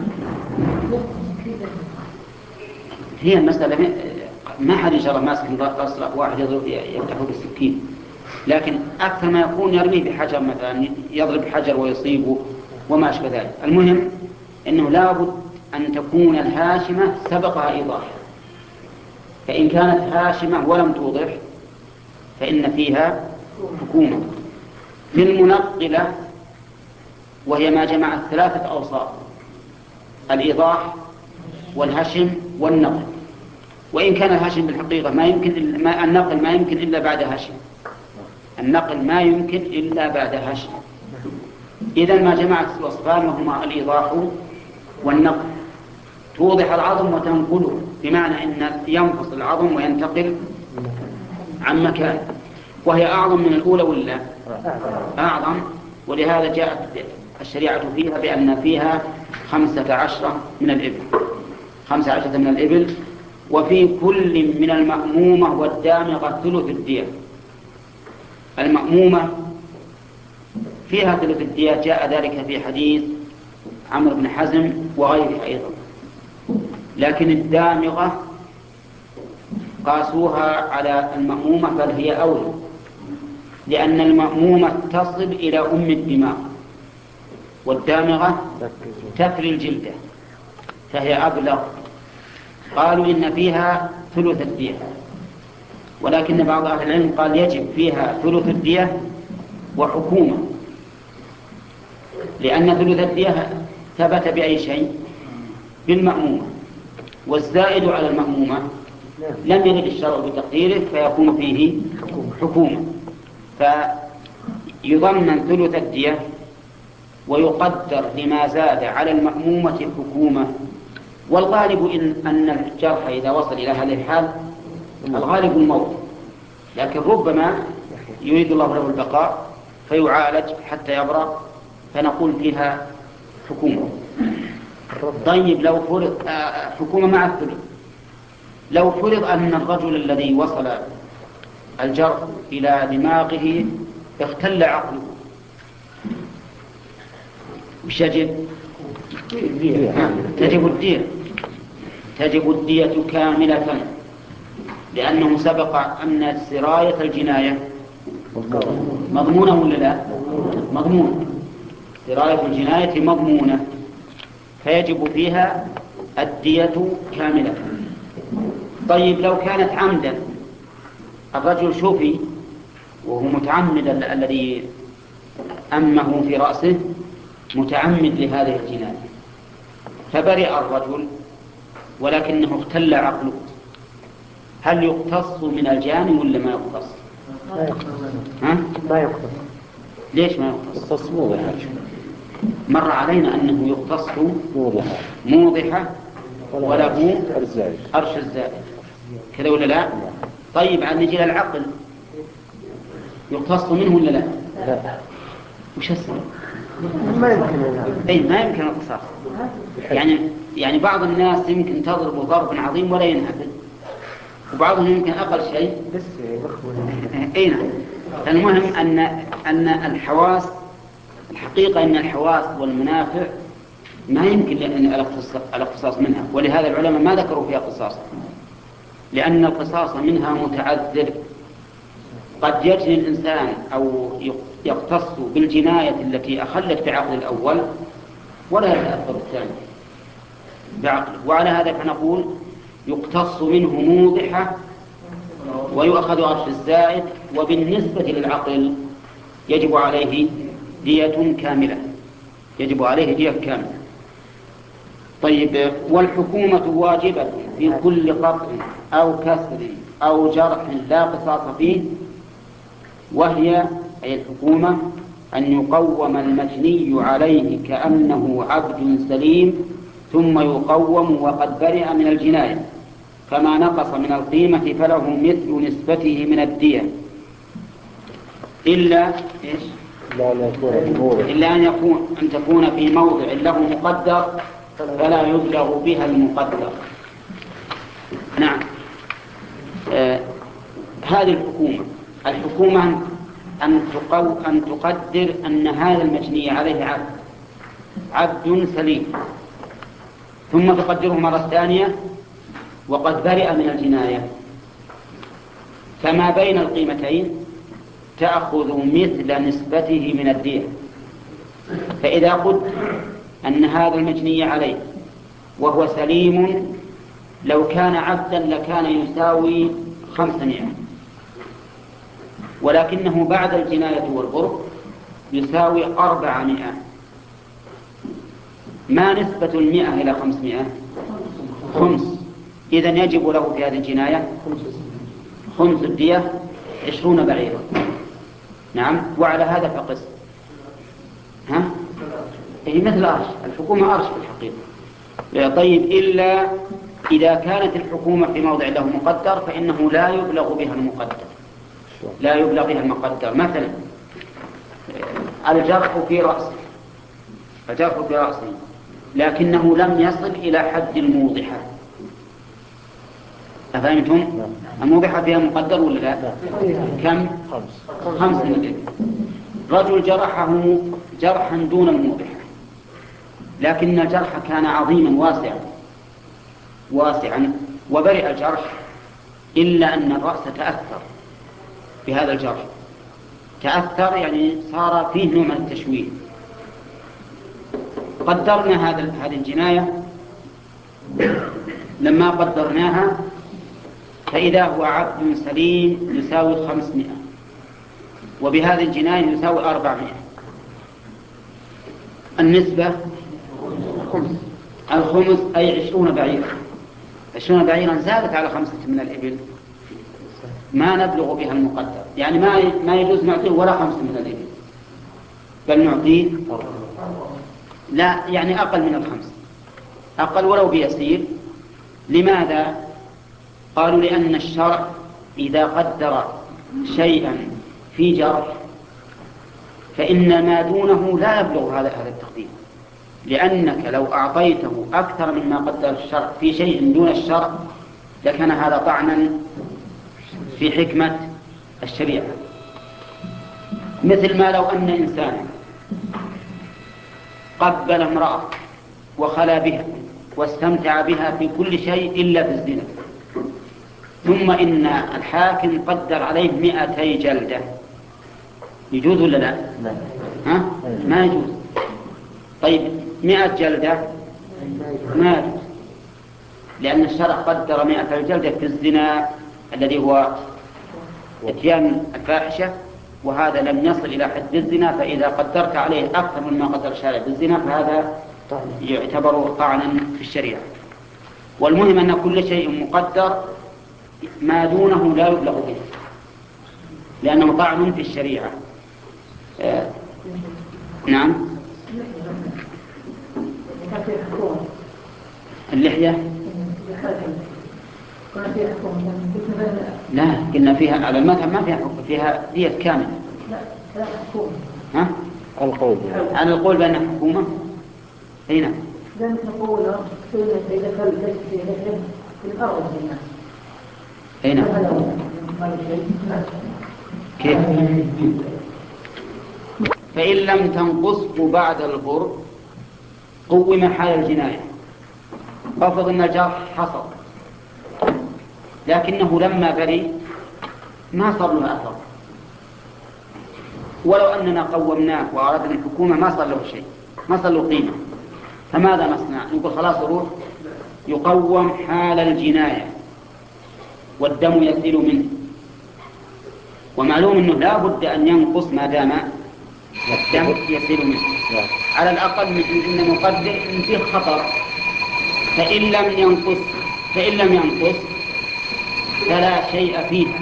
هي المسألة ما حد إن شاء الله ماسك أصلق واحد يفتحه بالسكين، لكن أكثر ما يكون يرميه بحجر مثلا، يضرب حجر ويصيبه وما أشبه ذلك. المهم أنه لابد أن تكون الهاشمة سبقها إيضاح، فإن كانت هاشمة ولم توضح فإن فيها حكومة. في المنقلة وهي ما جمع ثلاثة أوصاف: الإيضاح والهشم والنقل. وإن كان الهشم بالحقيقة ما يمكن ما النقل ما يمكن إلا بعد هشم، النقل ما يمكن إلا بعد هشم. إذا ما جمعت الوصفان وهما الإيضاح والنقل، توضح العظم وتنقله، بمعنى أن ينفصل العظم وينتقل عن مكان، وهي أعظم من الأولى ولا أعظم. ولهذا جاءت الشريعة فيها بأن فيها خمسة عشر من الإبل، خمسة عشرة من الإبل، وفي كل من المأمومة والدامغة ثلث الدية. المأمومة فيها ثلث الدية، جاء ذلك في حديث عمرو بن حزم وغيره أيضا، لكن الدامغة قاسوها على المأمومة بل هي أولى، لأن المأمومة تصل إلى أم الدماغ والدامغة تفري الجلدة فهي أبلغ. قالوا إن فيها ثلث الدية، ولكن بعض أهل العلم قال يجب فيها ثلث الدية وحكومة، لأن ثلث الدية ثبت بأي شيء؟ بالمأمومة، والزائد على المأمومة لم يرد الشرع بتقديره فيكون فيه حكومة، فيضمن ثلث الدية ويقدر لما زاد على المأمومة الحكومة. والغالب إن أن الجرح إذا وصل إلى هذه الحال الغالب الموت، لكن ربما يريد الله له البقاء فيعالج حتى يبرأ فنقول فيها حكومة. طيب لو فرض حكومة مع الثلث، لو فرض أن الرجل الذي وصل الجرح إلى دماغه اختل عقله، وش يجب؟ تجب الدية، تجب الدية كاملة، لأنه سبق أن سراية الجناية مضمونة ولا لا؟ مضمونة، سراية الجناية مضمونة، فيجب فيها الدية كاملة. طيب لو كانت عمدا، الرجل شوفي وهو متعمد الذي أمه في رأسه متعمد لهذه الجناية، فبرئ الرجل ولكنه اختل عقله، هل يقتص من الجاني ولا ما يقتص؟ ها؟ لا يقتص. ليش ما يقتص؟ قصص موضحة، مر علينا أنه يقتص موضحة موضحة وله الزائد أرش الزائد، كذا ولا لا؟ طيب عن نجي للعقل، يقتص منه ولا لا؟ لا، وش السبب؟ ما يمكن. أي ما يمكن القصاص. يعني يعني بعض الناس يمكن تضرب ضرب عظيم ولا ينهبل، وبعضهم يمكن أقل شيء. بس يبخون. أي نعم. المهم أن أن الحواس، الحقيقة أن الحواس والمنافع ما يمكن الاقتصاص منها، ولهذا العلماء ما ذكروا فيها قصاص، لأن القصاص منها متعذر. قد يجني الإنسان أو يقتص بالجناية التي أخلت بعقل الأول ولا يتأثر الثاني بعقله، وعلى هذا فنقول يقتص منه موضحة ويؤخذ عرش الزائد، وبالنسبة للعقل يجب عليه دية كاملة، يجب عليه دية كاملة. طيب والحكومة واجبة في كل قطع أو كسر أو جرح لا قصاص فيه، وهي أي الحكومة أن يقوم المجني عليه كأنه عبد سليم ثم يقوم وقد برئ من الجناية، فما نقص من القيمة فله مثل نسبته من الدية إلا إيش؟ لا لا يكون في موضع إلا أن يكون أن تكون في موضع له مقدر فلا يبلغ بها المقدر. نعم. آه هذه الحكومة الحكومة أن تقو أن تقدر أن هذا المجني عليه عبد عبد سليم، ثم تقدره مرة ثانية وقد برئ من الجناية، فما بين القيمتين تأخذ مثل نسبته من الدية. فإذا قلت أن هذا المجني عليه وهو سليم لو كان عبدا لكان يساوي خمسمائة، ولكنه بعد الجناية والغرق يساوي أربعمائة. ما نسبة المئة إلى خمسمائة؟ خمس. إذن يجب له في هذه الجناية خمس الدية عشرون بعيرا. نعم. وعلى هذا فقس. ها؟ هي مثل أرش، الحكومة أرش في الحقيقة. طيب إلا إذا كانت الحكومة في موضع له مقدر فإنه لا يبلغ بها المقدر، لا يبلغ بها المقدر. مثلا الجرح في رأسه، الجرح في رأسه لكنه لم يصل إلى حد الموضحة. أفهمتم؟ الموضحة فيها مقدر ولا لا؟ كم؟ خمس مليون. رجل جرحه جرحا دون الموضحة، لكن الجرح كان عظيما واسعا واسعا وبرئ الجرح، إلا أن الرأس تأثر بهذا الجرح، تأثر يعني صار فيه نوع من التشويه. قدرنا هذا هذه الجناية، لما قدرناها فإذا هو عبد سليم يساوي خمسمائة، وبهذه الجناية يساوي أربعمائة. النسبة الخمس أي عشرون بعيرا. عشرون بعيرا زادت على خمسة من الإبل ما نبلغ بها المقدر، يعني ما ما يجوز نعطيه ولا خمسة من الإبل، بل نعطيه لا يعني أقل من الخمس، أقل ولو بيسير. لماذا؟ قالوا لأن الشرع إذا قدر شيئا في جرح فإن ما دونه لا يبلغ هذا هذا التقدير، لأنك لو أعطيته أكثر مما قدر الشرع في شيء دون الشرع لكان هذا طعنا في حكمة الشريعة. مثل ما لو أن إنسانا قبل امرأة وخلا بها واستمتع بها في كل شيء إلا في الزنا، ثم إن الحاكم قدر عليه مئتي جلدة، يجوز ولا لا؟ ها؟ ما يجوز. طيب مئة جلدة ما يجوز، لأن الشرع قدر مئة جلدة في الزنا الذي هو اتيان الفاحشة، وهذا لم يصل إلى حد الزنا، فإذا قدرت عليه أكثر مما قدر الشارع بالزنا فهذا يعتبر طعنا في الشريعة. والمهم أن كل شيء مقدر ما دونه لا يبلغ به، لأنه طعن في الشريعة. آه. نعم. اللحية لا، قلنا فيها على المذهب ما فيها حكم، فيها دية كاملة. ها؟ القول على القول بأنها حكومة. هنا لأنك نقول إذا كان في لحية في الأرض هنا كيف؟ فإن لم تنقصه بعد الغر قوم حال الجناية. افرض أن الجرح حصل لكنه لما بري ما صار له أثر، ولو أننا قومناه وأردنا الحكومة ما صار له شيء، ما صار له قيمة، فماذا نصنع؟ نقول خلاص روح يقوم حال الجناية والدم يسيل منه، ومعلوم أنه لا بد أن ينقص ما دام الدم يسيل منه. على الأقل إن نقدر إن فيه خطر، فإن لم ينقص فإن لم ينقص فلا شيء فيها،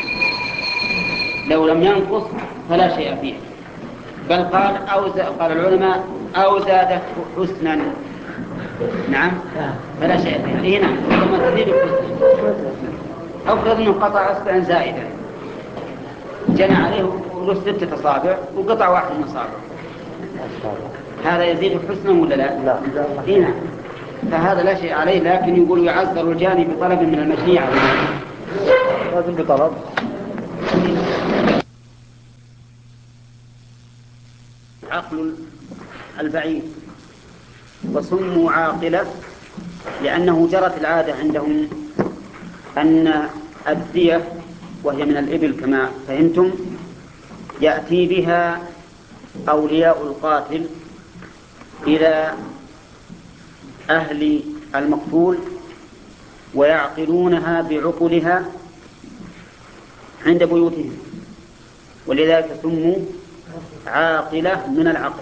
لو لم ينقص فلا شيء فيها، بل قال أو قال العلماء أو زادت حسنا. نعم فلا شيء فيها. إيه نعم لما تزيد حسنا. أفرض أنه قطع أصبعا زائدا جنى عليه له ستة أصابع وقطع واحد من أصابع، هذا يزيد حسنا ولا لا؟ لا. هنا فهذا لا شيء عليه، لكن يقول يعذر الجاني بطلب من المجني عليه. لازم بطلب. عقل البعير وسموا عاقلة لأنه جرت العادة عندهم أن الدية وهي من الإبل كما فهمتم يأتي بها أولياء القاتل إلى أهل المقتول ويعقلونها بعقلها عند بيوتهم، ولذلك سموا عاقلة من العقل.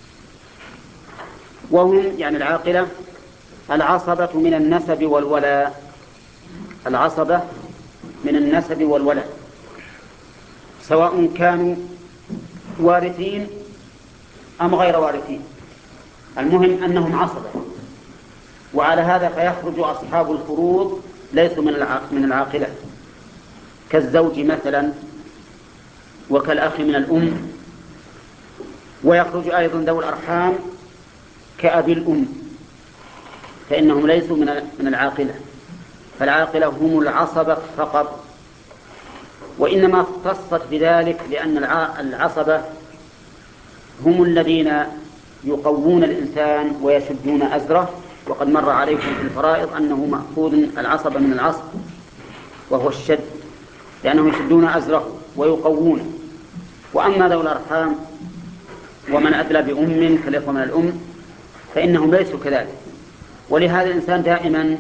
وهم يعني العاقلة العصبة من النسب والولاء، العصبة من النسب والولاء سواء كانوا وارثين أم غير وارثين، المهم أنهم عصبة. وعلى هذا فيخرج أصحاب الفروض ليسوا من العاقلة كالزوج مثلا وكالأخ من الأم، ويخرج أيضا ذو الأرحام كأبي الأم، فإنهم ليسوا من العاقلة. فالعاقلة هم العصبة فقط، وإنما اختصت بذلك لأن العصبة هم الذين يقوون الإنسان ويشدون أزره، وقد مر عليكم في الفرائض أنه مأخوذ العصبة من العصب وهو الشد، لأنهم يشدون أزره ويقوونه. وأما ذو الأرحام ومن أدلى بأم كالإخوة من الأم فإنهم ليسوا كذلك. ولهذا الإنسان دائما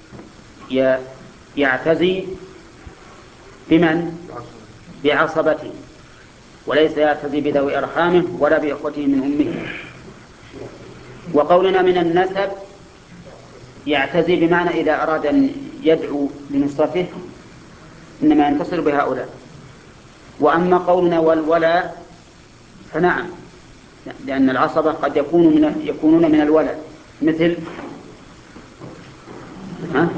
يعتزي بمن؟ بعصبته، وليس يعتزي بذوي أرحامه ولا بإخوته من أمه. وقولنا من النسب يعتزي بمعنى إذا أراد أن يدعو لنصرته إنما ينتصر بهؤلاء. وأما قولنا والولاء فنعم، لأن العصبة قد يكون من يكونون من الولاء مثل ها؟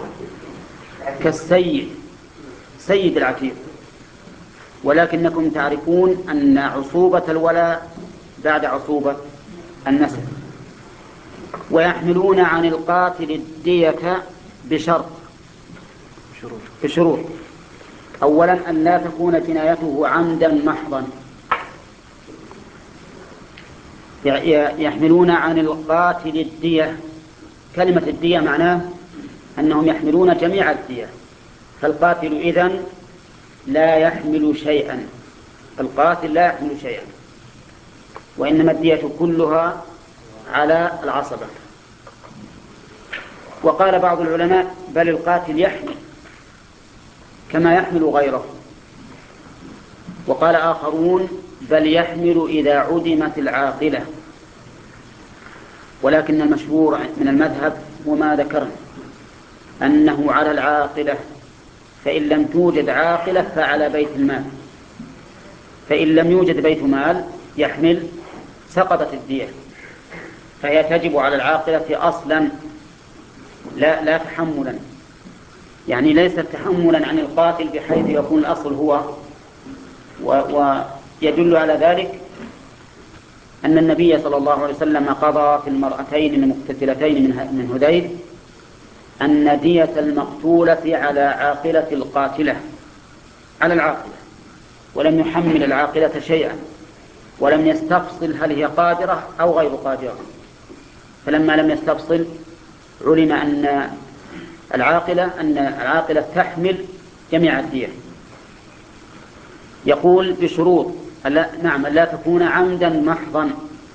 كالسيد سيد العتيق، ولكنكم تعرفون أن عصوبة الولاء بعد عصوبة النسب. ويحملون عن القاتل الدية بشرط بشروط. أولا أن لا تكون جنايته عمدا محضا، يحملون عن القاتل الدية. كلمة الدية معناه أنهم يحملون جميع الدية، فالقاتل إذن لا يحمل شيئا، القاتل لا يحمل شيئا، وإنما الدية كلها على العصبة. وقال بعض العلماء بل القاتل يحمل كما يحمل غيره، وقال آخرون بل يحمل إذا عدمت العاقلة. ولكن المشهور من المذهب وما ذكرنا أنه على العاقلة، فإن لم توجد عاقلة فعلى بيت المال، فإن لم يوجد بيت مال يحمل سقطت الدية، فهي تجب على العاقلة أصلا لا, لا تحملا، يعني ليست تحملا عن القاتل بحيث يكون الأصل هو. ويدل على ذلك أن النبي صلى الله عليه وسلم قضى في المرأتين المقتتلتين من هذيل أن دية المقتولة على عاقلة القاتلة، على العاقلة، ولم يحمل العاقلة شيئا، ولم يستفصل هل هي قادرة أو غير قادرة. فلما لم يستفصل علم أن العاقلة أن العاقلة تحمل جميع الدية. يقول بشروط ألا نعم لا تكون عمدا محضا،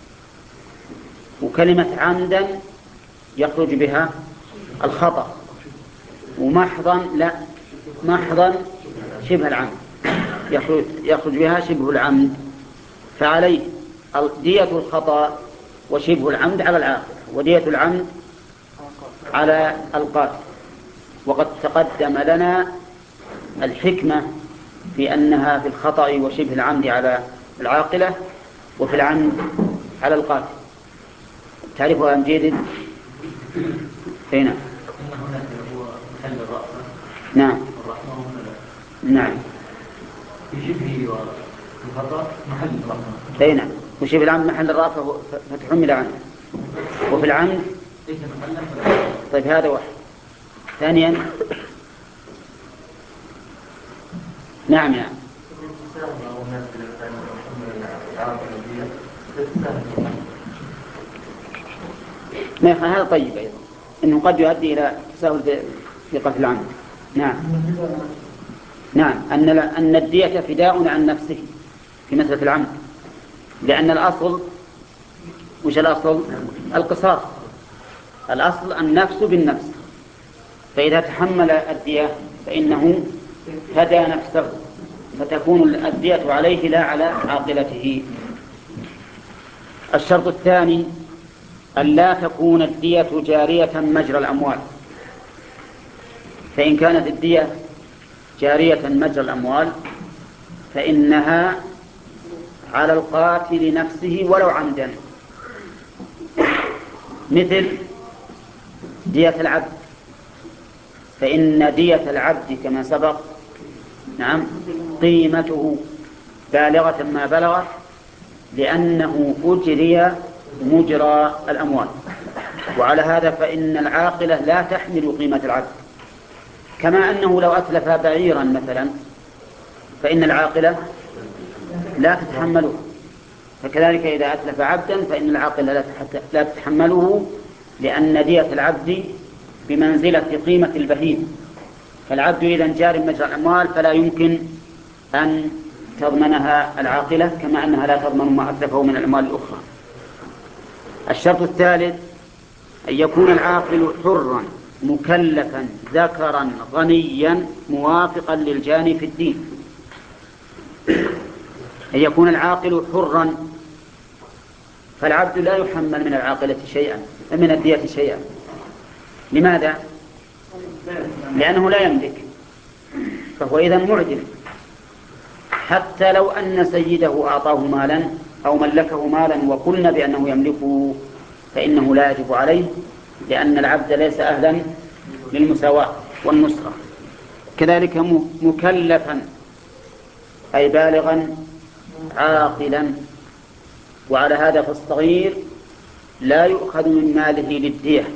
وكلمة عمدا يخرج بها الخطأ، ومحضا لا، محضا شبه العمد يخرج, يخرج بها شبه العمد، فعليه دية الخطأ وشبه العمد على العاقل، ودية العمد على القاتل. وقد تقدم لنا الحكمة في أنها في الخطأ وشبه العمد على العاقلة، وفي العمد على القاتل. تعرفها أم جيد؟ هنا نعم نعم في شبهه الخطأ محل الرفع. أي نعم. وشي في العمد محل الرافع فتحمل عنه، وفي العمد طيب هذا واحد. ثانيا نعم نعم ما يخ... هذا طيب أيضا إنه قد يؤدي إلى تساهل في قتل العمد. نعم نعم أن لا... أن الدية فداء عن نفسه في مسألة العمد، لأن الأصل وش الأصل؟ القصاص. الأصل النفس بالنفس، فإذا تحمل الدية فإنه هدى نفسه، فتكون الدية عليه لا على عاقلته. الشرط الثاني أن لا تكون الدية جارية مجرى الأموال، فإن كانت الدية جارية مجرى الأموال فإنها على القاتل نفسه ولو عمدا، مثل دية العبد، فإن دية العبد كما سبق نعم قيمته بالغة ما بلغت لأنه أجري مجرى الأموال، وعلى هذا فإن العاقلة لا تحمل قيمة العبد، كما أنه لو أتلف بعيرا مثلا فإن العاقلة لا تتحمله، فكذلك إذا أتلف عبدا فإن العاقلة لا تتحمله، لأن دية العبد بمنزلة قيمة البهيم، فالعبد إذا جار مجرى الأموال فلا يمكن أن تضمنها العاقلة كما أنها لا تضمن ما أتلفه من الأموال الأخرى. الشرط الثالث أن يكون العاقل حرا مكلفا ذكرا غنيا موافقا للجاني في الدين. أن يكون العاقل حرا، فالعبد لا يحمل من العاقلة شيئا من الدية شيئا. لماذا؟ لأنه لا يملك، فهو إذن معدم، حتى لو أن سيده أعطاه مالا أو ملكه مالا وقلنا بأنه يملكه فإنه لا يجب عليه، لأن العبد ليس أهلا للمساواة والنصرة. كذلك مكلفا أي بالغا عاقلا، وعلى هذا فالصغير لا يؤخذ من ماله للدية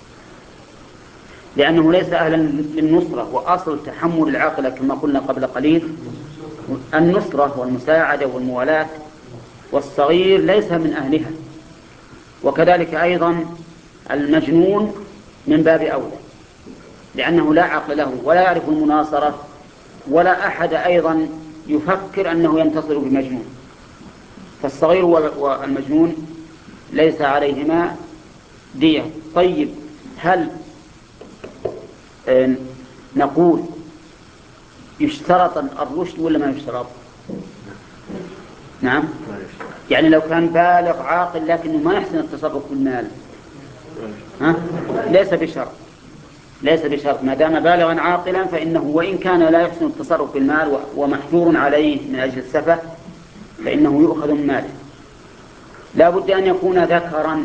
لأنه ليس أهلا للنصرة، وأصل تحمل العاقلة كما قلنا قبل قليل النصرة والمساعدة والموالاة، والصغير ليس من أهلها. وكذلك أيضا المجنون من باب أولى، لأنه لا عقل له ولا يعرف المناصرة، ولا أحد أيضا يفكر أنه ينتصر بمجنون، فالصغير والمجنون ليس عليهما دية. طيب هل نقول يشترط الرشد ولا ما يشترط؟ نعم، يعني لو كان بالغ عاقل لكنه ما يحسن التصرف بالمال ها؟ ليس بشرط، ليس بشرط، ما دام بالغا عاقلا فإنه وإن كان لا يحسن التصرف بالمال ومحجور عليه من أجل السفه فإنه يؤخذ من ماله. لا بد أن يكون ذكرا.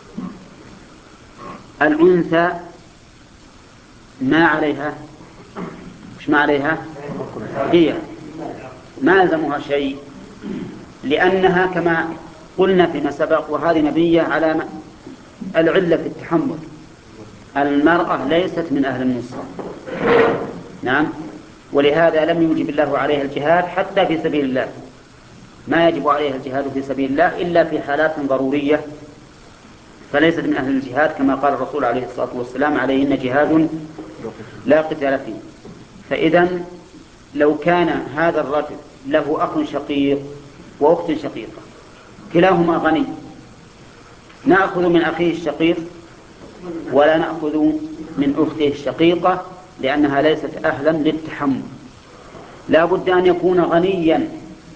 الأنثى ما عليها مش ما عليها هي ما لزمها شيء، لأنها كما قلنا فيما سبق وهذه نبية على العلة في التحمل، المرأة ليست من أهل النصرة نعم، ولهذا لم يوجب الله عليها الجهاد حتى في سبيل الله، ما يجب عليها الجهاد في سبيل الله إلا في حالات ضرورية، فليست من أهل الجهاد كما قال الرسول عليه الصلاة والسلام عليهن جهاد لا قتال فيه. فإذا لو كان هذا الرجل له أخ شقيق وأخت شقيقة كلاهما غني، نأخذ من أخيه الشقيق ولا نأخذ من أخته الشقيقة لأنها ليست أهلا للتحمل. لا بد أن يكون غنيا،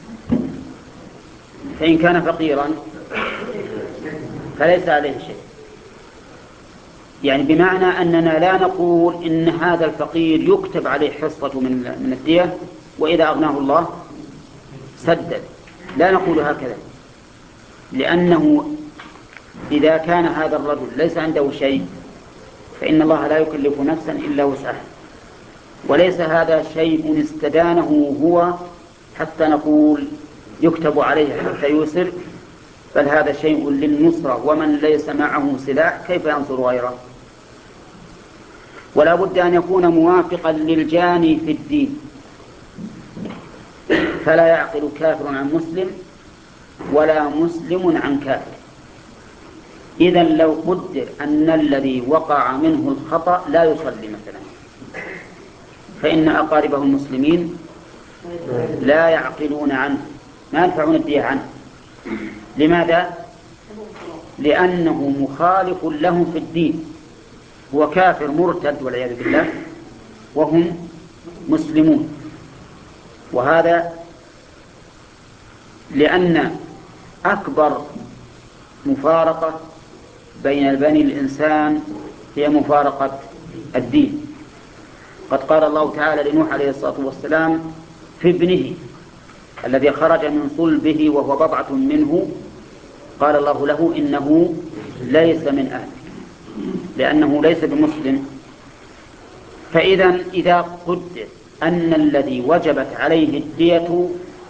فإن كان فقيرا فليس عليه شيء، يعني بمعنى أننا لا نقول إن هذا الفقير يكتب عليه حصة من من الدية وإذا أغناه الله سدد، لا نقول هكذا، لأنه إذا كان هذا الرجل ليس عنده شيء فإن الله لا يكلف نفسا إلا وسعها، وليس هذا شيء استدانه هو حتى نقول يكتب عليه حتى يوسر، بل هذا شيء للنصرة، ومن ليس معه سلاح كيف ينصر غيره؟ ولا بد أن يكون موافقا للجاني في الدين، فلا يعقل كافر عن مسلم ولا مسلم عن كافر. إذن لو قدر أن الذي وقع منه الخطأ لا يصلي مثلا، فإن أقاربه المسلمين لا يعقلون عنه، ما يدفعون الدية عنه. لماذا؟ لأنه مخالف لهم في الدين، هو كافر مرتد والعياذ بالله وهم مسلمون. وهذا لأن أكبر مفارقة بين بني الإنسان هي مفارقة الدين. قد قال الله تعالى لنوح عليه الصلاة والسلام في ابنه الذي خرج من صلبه وهو بضعة منه، قال الله له إنه ليس من أهلك، لأنه ليس بمسلم. فإذا إذا قدر أن الذي وجبت عليه الدية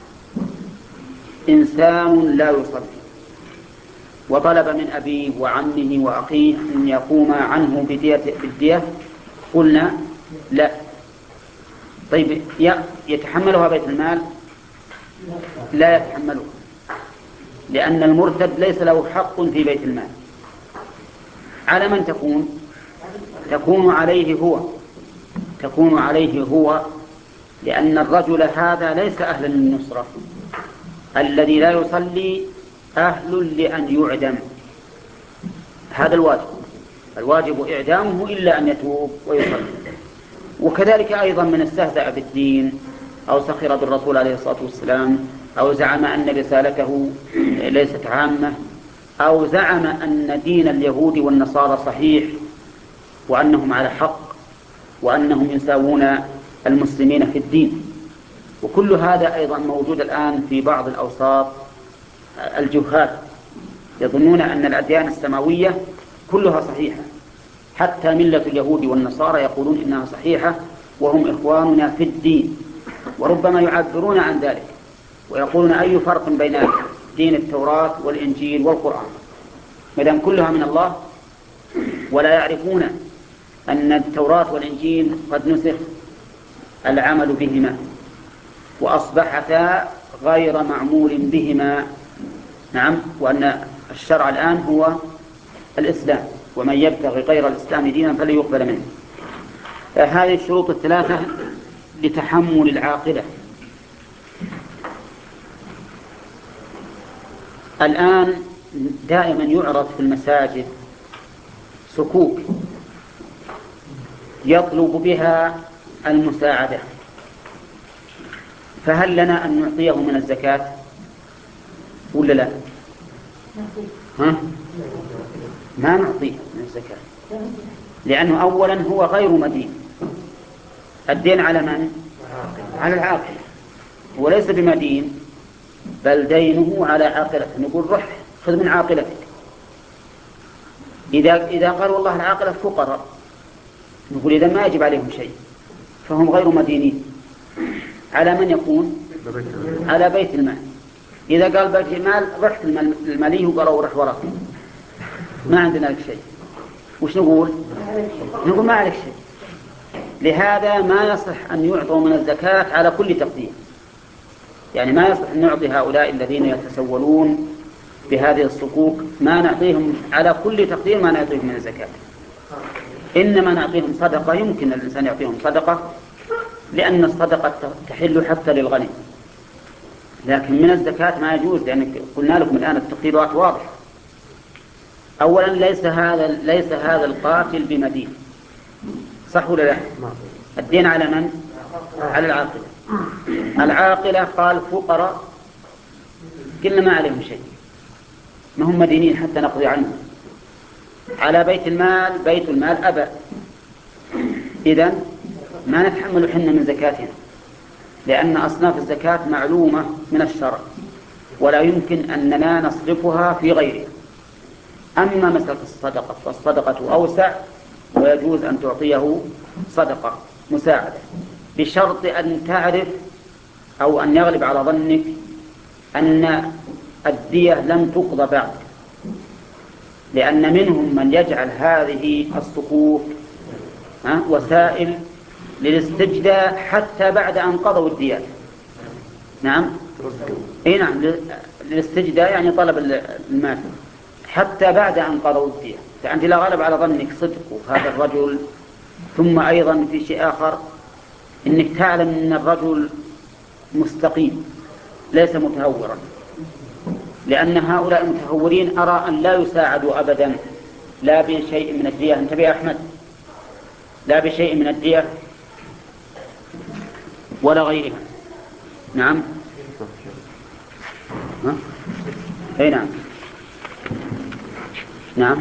إنسان لا يصلي، وطلب من أبيه وعمه وأخيه أن يقوما عنه بالدية، قلنا لا. طيب يتحملها بيت المال؟ لا يتحملها، لأن المرتد ليس له حق في بيت المال. على من تكون؟ تكون عليه هو، تكون عليه هو، لأن الرجل هذا ليس أهلا للنصرة. الذي لا يصلي أهل لأن يعدم، هذا الواجب، الواجب إعدامه إلا أن يتوب ويصلي. وكذلك أيضا من استهزأ بالدين أو سخر بالرسول عليه الصلاة والسلام أو زعم أن رسالته ليست عامة أو زعم أن دين اليهود والنصارى صحيح وأنهم على حق وأنهم يساوون المسلمين في الدين. وكل هذا أيضا موجود الآن في بعض الأوساط الجهال، يظنون أن الأديان السماوية كلها صحيحة، حتى ملة اليهود والنصارى يقولون إنها صحيحة وهم إخواننا في الدين، وربما يعبرون عن ذلك ويقولون أي فرق بين دين التوراة والإنجيل والقرآن مدام كلها من الله، ولا يعرفون أن التوراة والإنجيل قد نسخ العمل بهما وأصبحتا غير معمول بهما. نعم، وأن الشرع الآن هو الإسلام، ومن يبتغي غير الإسلام دينا فلن يقبل منه. هذه الشروط الثلاثة لتحمل العاقلة. الآن دائما يعرض في المساجد صكوك يطلب بها المساعدة، فهل لنا أن نعطيه من الزكاة ولا لا؟ ها؟ ما نعطيه من الزكاة، لأنه أولا هو غير مدين. الدين على من؟ على العاقل، وليس بمدين، بل دينه على عاقلته. نقول رح خذ من عاقلتك. إذا إذا قال والله العاقلة فقراء، نقول إذا ما يجب عليهم شيء، فهم غير مدينين. على من يكون؟ على بيت المال. إذا قال بيت المال رحت المالي وقالوا رح وراك، ما عندنا لك شيء، وش نقول؟ نقول ما عليك شيء. لهذا ما يصح أن يعطوا من الزكاة على كل تقدير، يعني ما يصح أن نعطي هؤلاء الذين يتسولون بهذه الصكوك، ما نعطيهم على كل تقدير، ما نعطيهم من الزكاة. إنما نعطيهم صدقة، يمكن الإنسان يعطيهم صدقة لأن الصدقة تحل حتى للغني، لكن من الزكاة ما يجوز، لأن قلنا لكم الآن التقديرات واضحة. أولا ليس هذا ليس هذا القاتل بمدين، صح ولا لا؟ الدين على من؟ على العاقلة. العاقلة قال فقراء، قلنا ما عليهم شيء، ما هم مدينين حتى نقضي عنهم. على بيت المال، بيت المال أبى، إذن ما نتحمل حنا من زكاتنا، لأن أصناف الزكاة معلومة من الشرع ولا يمكن أننا نصرفها في غيرها. أما مسألة الصدقة فالصدقة أوسع، ويجوز أن تعطيه صدقة مساعدة بشرط أن تعرف أو أن يغلب على ظنك أن الدية لم تقضى بعد، لأن منهم من يجعل هذه الصكوك وسائل للاستجداء حتى بعد أن قضوا الديات. نعم إيه نعم، للاستجداء يعني طلب المال حتى بعد أن قضوا الدية. فأنت لا غالب على ظنك صدق هذا الرجل، ثم أيضا في شيء آخر، إنك تعلم أن الرجل مستقيم ليس متهورا، لأن هؤلاء المتهورين أرى أن لا يساعدوا أبدا لا بشيء من الدية. انتبه يا أحمد، لا بشيء من الدية ولا غيرها. نعم ها؟ أي نعم نعم.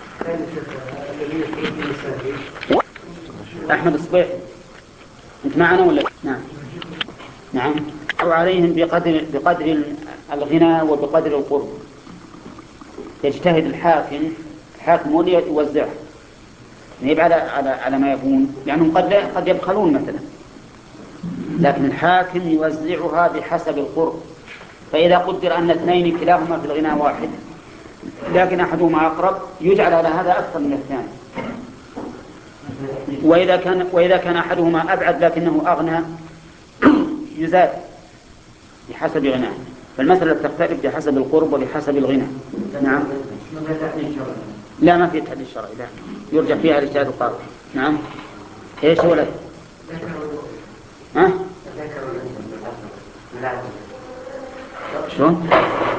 أحمد الصبيح أنت معنا ولا؟ نعم نعم. أو عليهم بقدر بقدر الغنى وبقدر القرب. يجتهد الحاكم الحاكم ولي يوزعه، يبقى على على على ما يكون، لأنهم قد قد يبخلون مثلا، لكن الحاكم يوزعها بحسب القرب. فإذا قدر أن اثنين كلاهما في الغنى واحد لكن أحدهما أقرب، يجعل على هذا أكثر من الثاني. وإذا كان وإذا كان أحدهما أبعد لكنه أغنى يزاد بحسب غناه. فالمسألة تختلف بحسب القرب وبحسب الغنى. نعم. لا ما في تحديد شرعي، لا يرجع فيها الاجتهاد القاضي. نعم. ايش هو لك؟ ها؟ شلون؟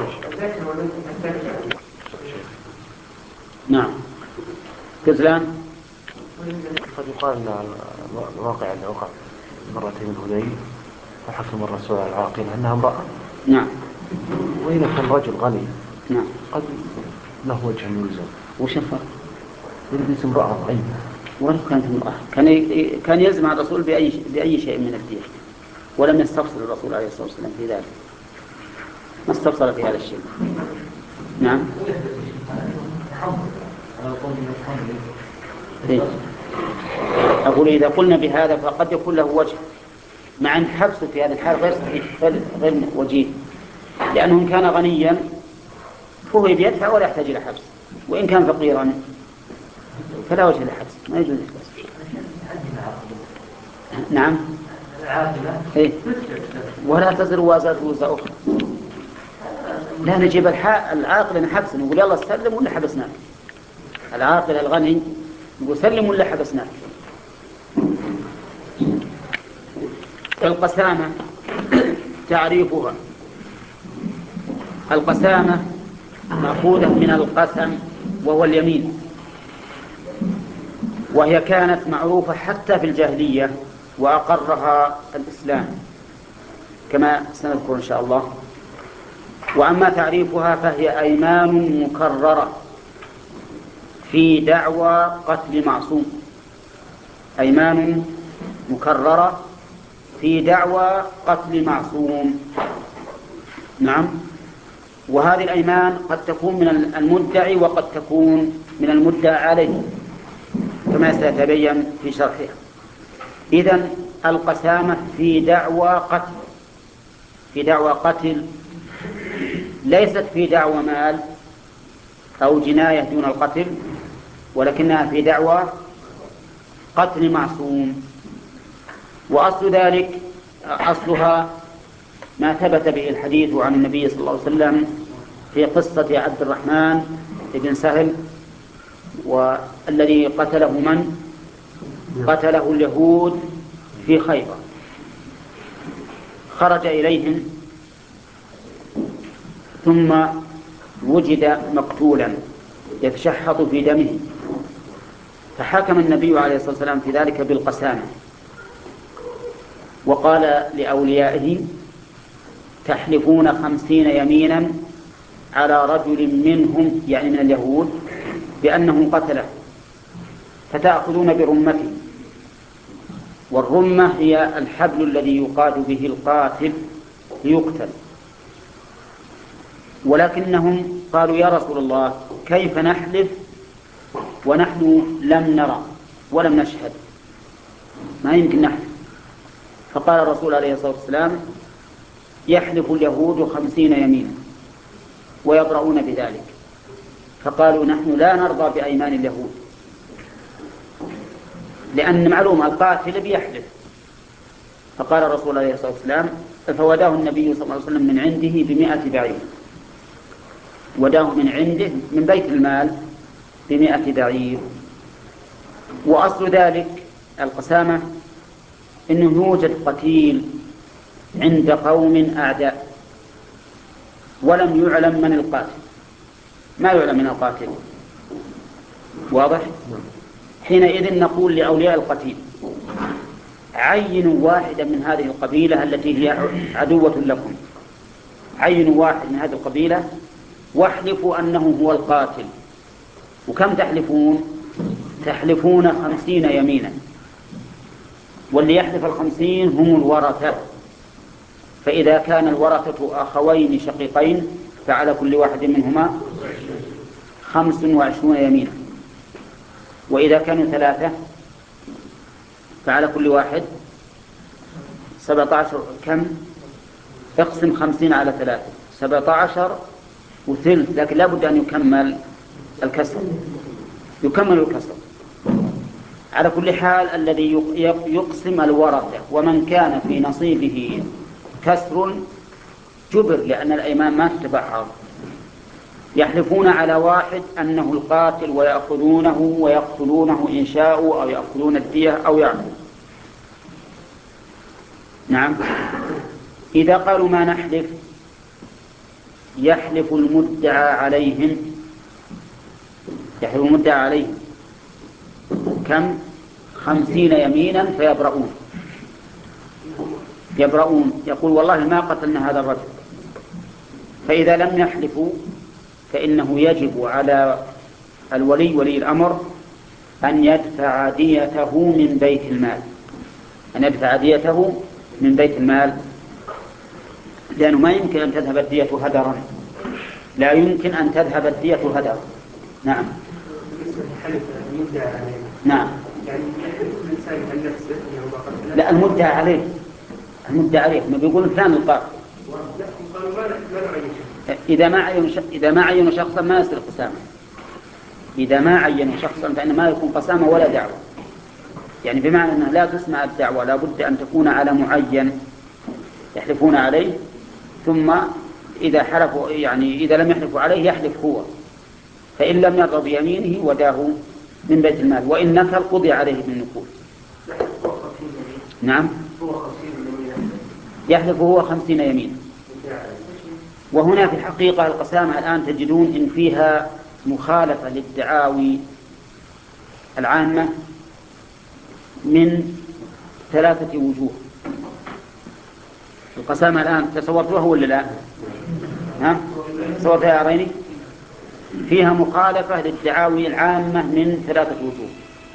نعم. كسلان. قد يقال أن الواقع اللي وقع مرتين الهذيل وحكم الرسول على العاقل أنها امرأة. نعم. وإذا كان رجل غني نعم قد له وجه يلزم. وش الفرق؟ يلبس امرأة ضعيفة. ولو كانت امرأة كان كان يلزم الرسول بأي بأي شيء من الدين، ولم يستفصل الرسول عليه الصلاة والسلام في ذلك، ما استفصل في هذا الشيء. نعم. إيه؟ أقول إذا قلنا بهذا فقد يكون له وجه، مع أن حبسه في هذا الحال غير صحيح غير وجيه، لأنه إن كان غنيا فهو بيدفع ولا يحتاج إلى حبس، وإن كان فقيرا فلا وجه للحبس، ما يجوز الحبس. نعم. إيه؟ ولا تزر وازرة وزر أخرى. لا نجيب العاقل نحبس نقول يلا سلم ولا حبسناه. العاقل الغني نقول سلم ولا حبسناه. القسامة تعريفها: القسامة مأخوذة من القسم وهو اليمين، وهي كانت معروفة حتى في الجاهلية وأقرها الإسلام كما سنذكر إن شاء الله. وأما تعريفها فهي أيمان مكررة في دعوى قتل معصوم، أيمان مكررة في دعوى قتل معصوم. نعم. وهذه الأيمان قد تكون من المدعي وقد تكون من المدعى عليه كما سيتبين في شرحها. إذن القسامة في دعوى قتل، في دعوى قتل، ليست في دعوى مال أو جناية دون القتل، ولكنها في دعوى قتل معصوم. وأصل ذلك أصلها ما ثبت به الحديث عن النبي صلى الله عليه وسلم في قصة عبد الرحمن بن سهل، والذي قتله من؟ قتله اليهود في خيبر. خرج إليهم ثم وجد مقتولا يتشحط في دمه، فحكم النبي عليه الصلاة والسلام في ذلك بالقسامة، وقال لأوليائه: تحلفون خمسين يمينا على رجل منهم، يعني من اليهود، بأنه قتله، فتأخذون برمته. والرمة هي الحبل الذي يقاد به القاتل ليقتل. ولكنهم قالوا: يا رسول الله، كيف نحلف ونحن لم نرى ولم نشهد؟ ما يمكن نحلف. فقال الرسول عليه الصلاة والسلام: يحلف اليهود خمسين يمينا ويبرؤون بذلك، فقالوا نحن لا نرضى بأيمان اليهود، لأن معلوم القاتل بيحلف. فقال الرسول عليه الصلاة والسلام فوداه النبي صلى الله عليه وسلم من عنده بمئة بعير، وداه من عنده من بيت المال بمئة بعير. وأصل ذلك القسامة إنه يوجد قتيل عند قوم أعداء ولم يعلم من القاتل، ما يعلم من القاتل، واضح؟ حينئذ نقول لأولياء القتيل عينوا واحدا من هذه القبيلة التي هي عدوة لكم، عينوا واحد من هذه القبيلة واحلفوا أنه هو القاتل. وكم تحلفون؟ تحلفون خمسين يمينا، واللي يحلف الخمسين هم الورثة. فإذا كان الورثة أخوين شقيقين فعلى كل واحد منهما خمس وعشرون يمينا، وإذا كانوا ثلاثة فعلى كل واحد سبعة عشر. كم؟ اقسم خمسين على ثلاثة، سبعة عشر وثلث، لكن لا بد أن يكمل الكسر، يكمل الكسر. على كل حال الذي يقسم الورثة، ومن كان في نصيبه كسر جبر، لأن الأيمان ما تتبعض. يحلفون على واحد أنه القاتل ويأخذونه ويقتلونه إن شاءوا، أو يأخذون الدية أو يعفو. نعم. إذا قالوا ما نحلف يحلف المدعى عليهم، يحلف المدعى عليهم كم؟ خمسين يمينا فيبرؤون، يبرؤون، يقول والله ما قتلنا هذا الرجل. فإذا لم يحلفوا فإنه يجب على الولي ولي الأمر أن يدفع ديته من بيت المال، أن يدفع ديته من بيت المال، لأنه ما يمكن أن تذهب الدية هدرا، لا يمكن أن تذهب الدية هدرا. نعم. نعم. لا، المدعى عليه، المدعى عليه ما بيقول فلان القاتل. إذا ما عينوا إذا ما عينوا شخصا ما يصير قسامة. إذا ما عينوا شخصا فإن ما يكون قسامة ولا دعوة، يعني بمعنى أنه لا تسمع الدعوة، لا بد أن تكون على معين يحلفون عليه، ثم إذا حلفوا يعني إذا لم يحلفوا عليه يحلف هو، فإن لم يرضى بيمينه وداه من بيت المال، وإن نكل قضي عليه بالنكول. نعم. يحلف هو خمسين يمين. وهنا في الحقيقة القسامة الآن تجدون إن فيها مخالفة للدعاوي العامة من ثلاثة وجوه. القسامة الآن تصورتوها ولا لا؟ ها؟ تصورتها يا عريني؟ فيها مخالفة للدعاوي العامة من ثلاثة وجوه.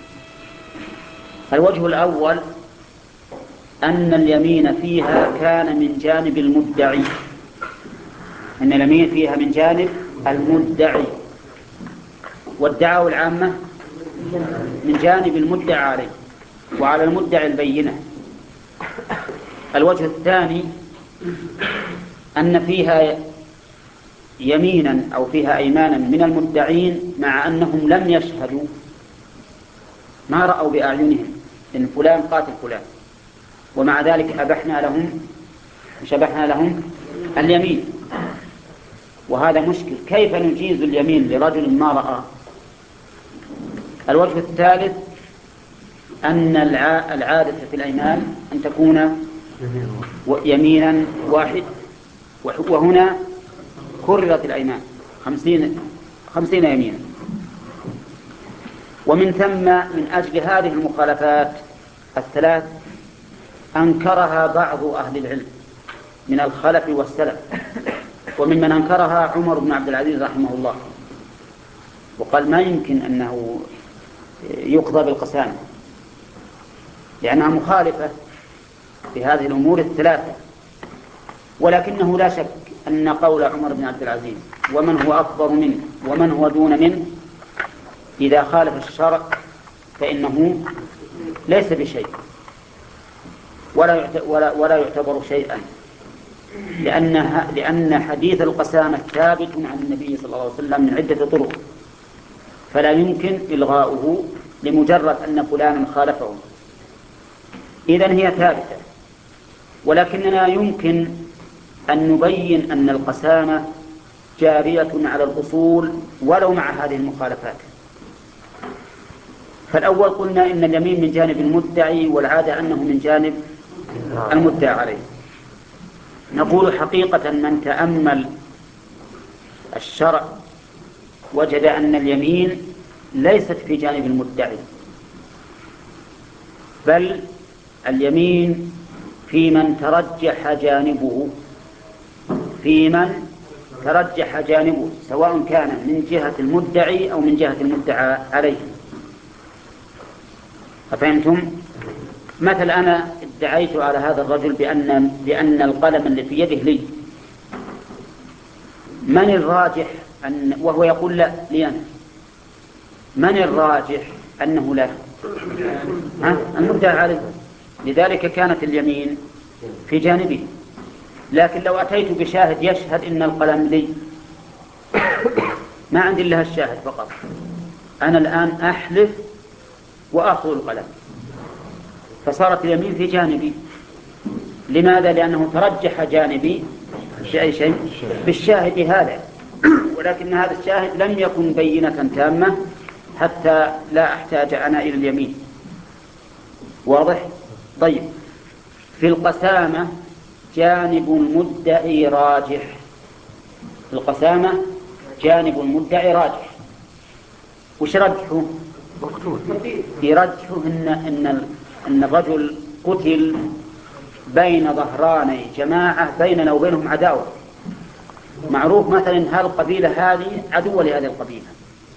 الوجه الأول أن اليمين فيها كان من جانب المدعي، أن اليمين فيها من جانب المدعي، والدعاوى العامة من جانب المدعى عليه، وعلى المدعي البينة. الوجه الثاني أن فيها يمينا أو فيها أيمانا من المدعين مع أنهم لم يشهدوا، ما رأوا بأعينهم إن فلان قاتل فلان، ومع ذلك أبحنا لهم شبحنا لهم اليمين. وهذا مشكل، كيف نجيز اليمين لرجل ما رأى؟ الوجه الثالث أن العادة في الأيمان أن تكون يمينا واحد، وهنا كررت الأيمان خمسين, خمسين يمينا. ومن ثم من أجل هذه المخالفات الثلاث أنكرها بعض أهل العلم من الخلف والسلف، وممن أنكرها عمر بن عبد العزيز رحمه الله، وقال ما يمكن أنه يقضى بالقسامة لأنها مخالفة في هذه الأمور الثلاثة. ولكنه لا شك أن قول عمر بن عبد العزيز ومن هو أكبر منه ومن هو دون منه إذا خالف الشرع فإنه ليس بشيء ولا ولا ولا يعتبر شيئا، لأنها لأن حديث القسامة ثابت عن النبي صلى الله عليه وسلم من عدة طرق، فلا يمكن إلغاؤه لمجرد أن فلانا خالفه. إذن هي ثابتة، ولكننا يمكن أن نبين أن القسامة جارية على الأصول ولو مع هذه المخالفات. فالأول قلنا إن اليمين من جانب المدعي، والعادة أنه من جانب المدعى عليه. نقول حقيقة من تأمل الشرع وجد أن اليمين ليست في جانب المدعي، بل اليمين في من ترجح جانبه في من ترجح جانبه سواء كان من جهة المدعي أو من جهة المدعى عليه. أفهمتم؟ مثل أنا ادعيت على هذا الرجل بأن, بأن القلم اللي في يده لي، من الراجح أن وهو يقول لا لي أنا، من الراجح أنه لا؟ ها؟ المدعى عليه. لذلك كانت اليمين في جانبه. لكن لو أتيت بشاهد يشهد إن القلم لي، ما عندي لها الشاهد فقط، أنا الآن أحلف وأخذ القلم، فصارت اليمين في جانبي. لماذا؟ لأنه ترجح جانبي بأي شيء بالشاهد هذا، ولكن هذا الشاهد لم يكن بينة تامة حتى لا أحتاج أنا إلى اليمين. واضح؟ طيب، في القسامة جانب المدعي راجح، في القسامة جانب المدعي راجح. وش رجحه؟ يرجحه إن, إن, إن الرجل قتل بين ظهراني جماعة بيننا وبينهم عداوة، معروف مثلا هالقبيلة هذه عدوة لهذه القبيلة،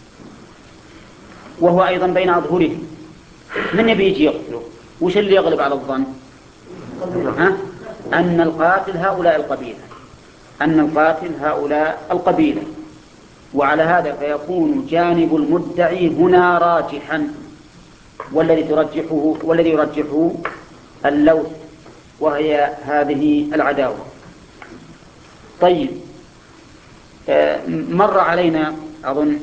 وهو أيضا بين أظهرهم، من يبي يجي يقتله؟ وش اللي يغلب على الظن؟ ها؟ أن القاتل هؤلاء القبيلة أن القاتل هؤلاء القبيلة وعلى هذا فيكون جانب المدعي هنا راجحا، والذي ترجحه والذي يرجحه اللوث، وهي هذه العداوة. طيب، مر علينا أظن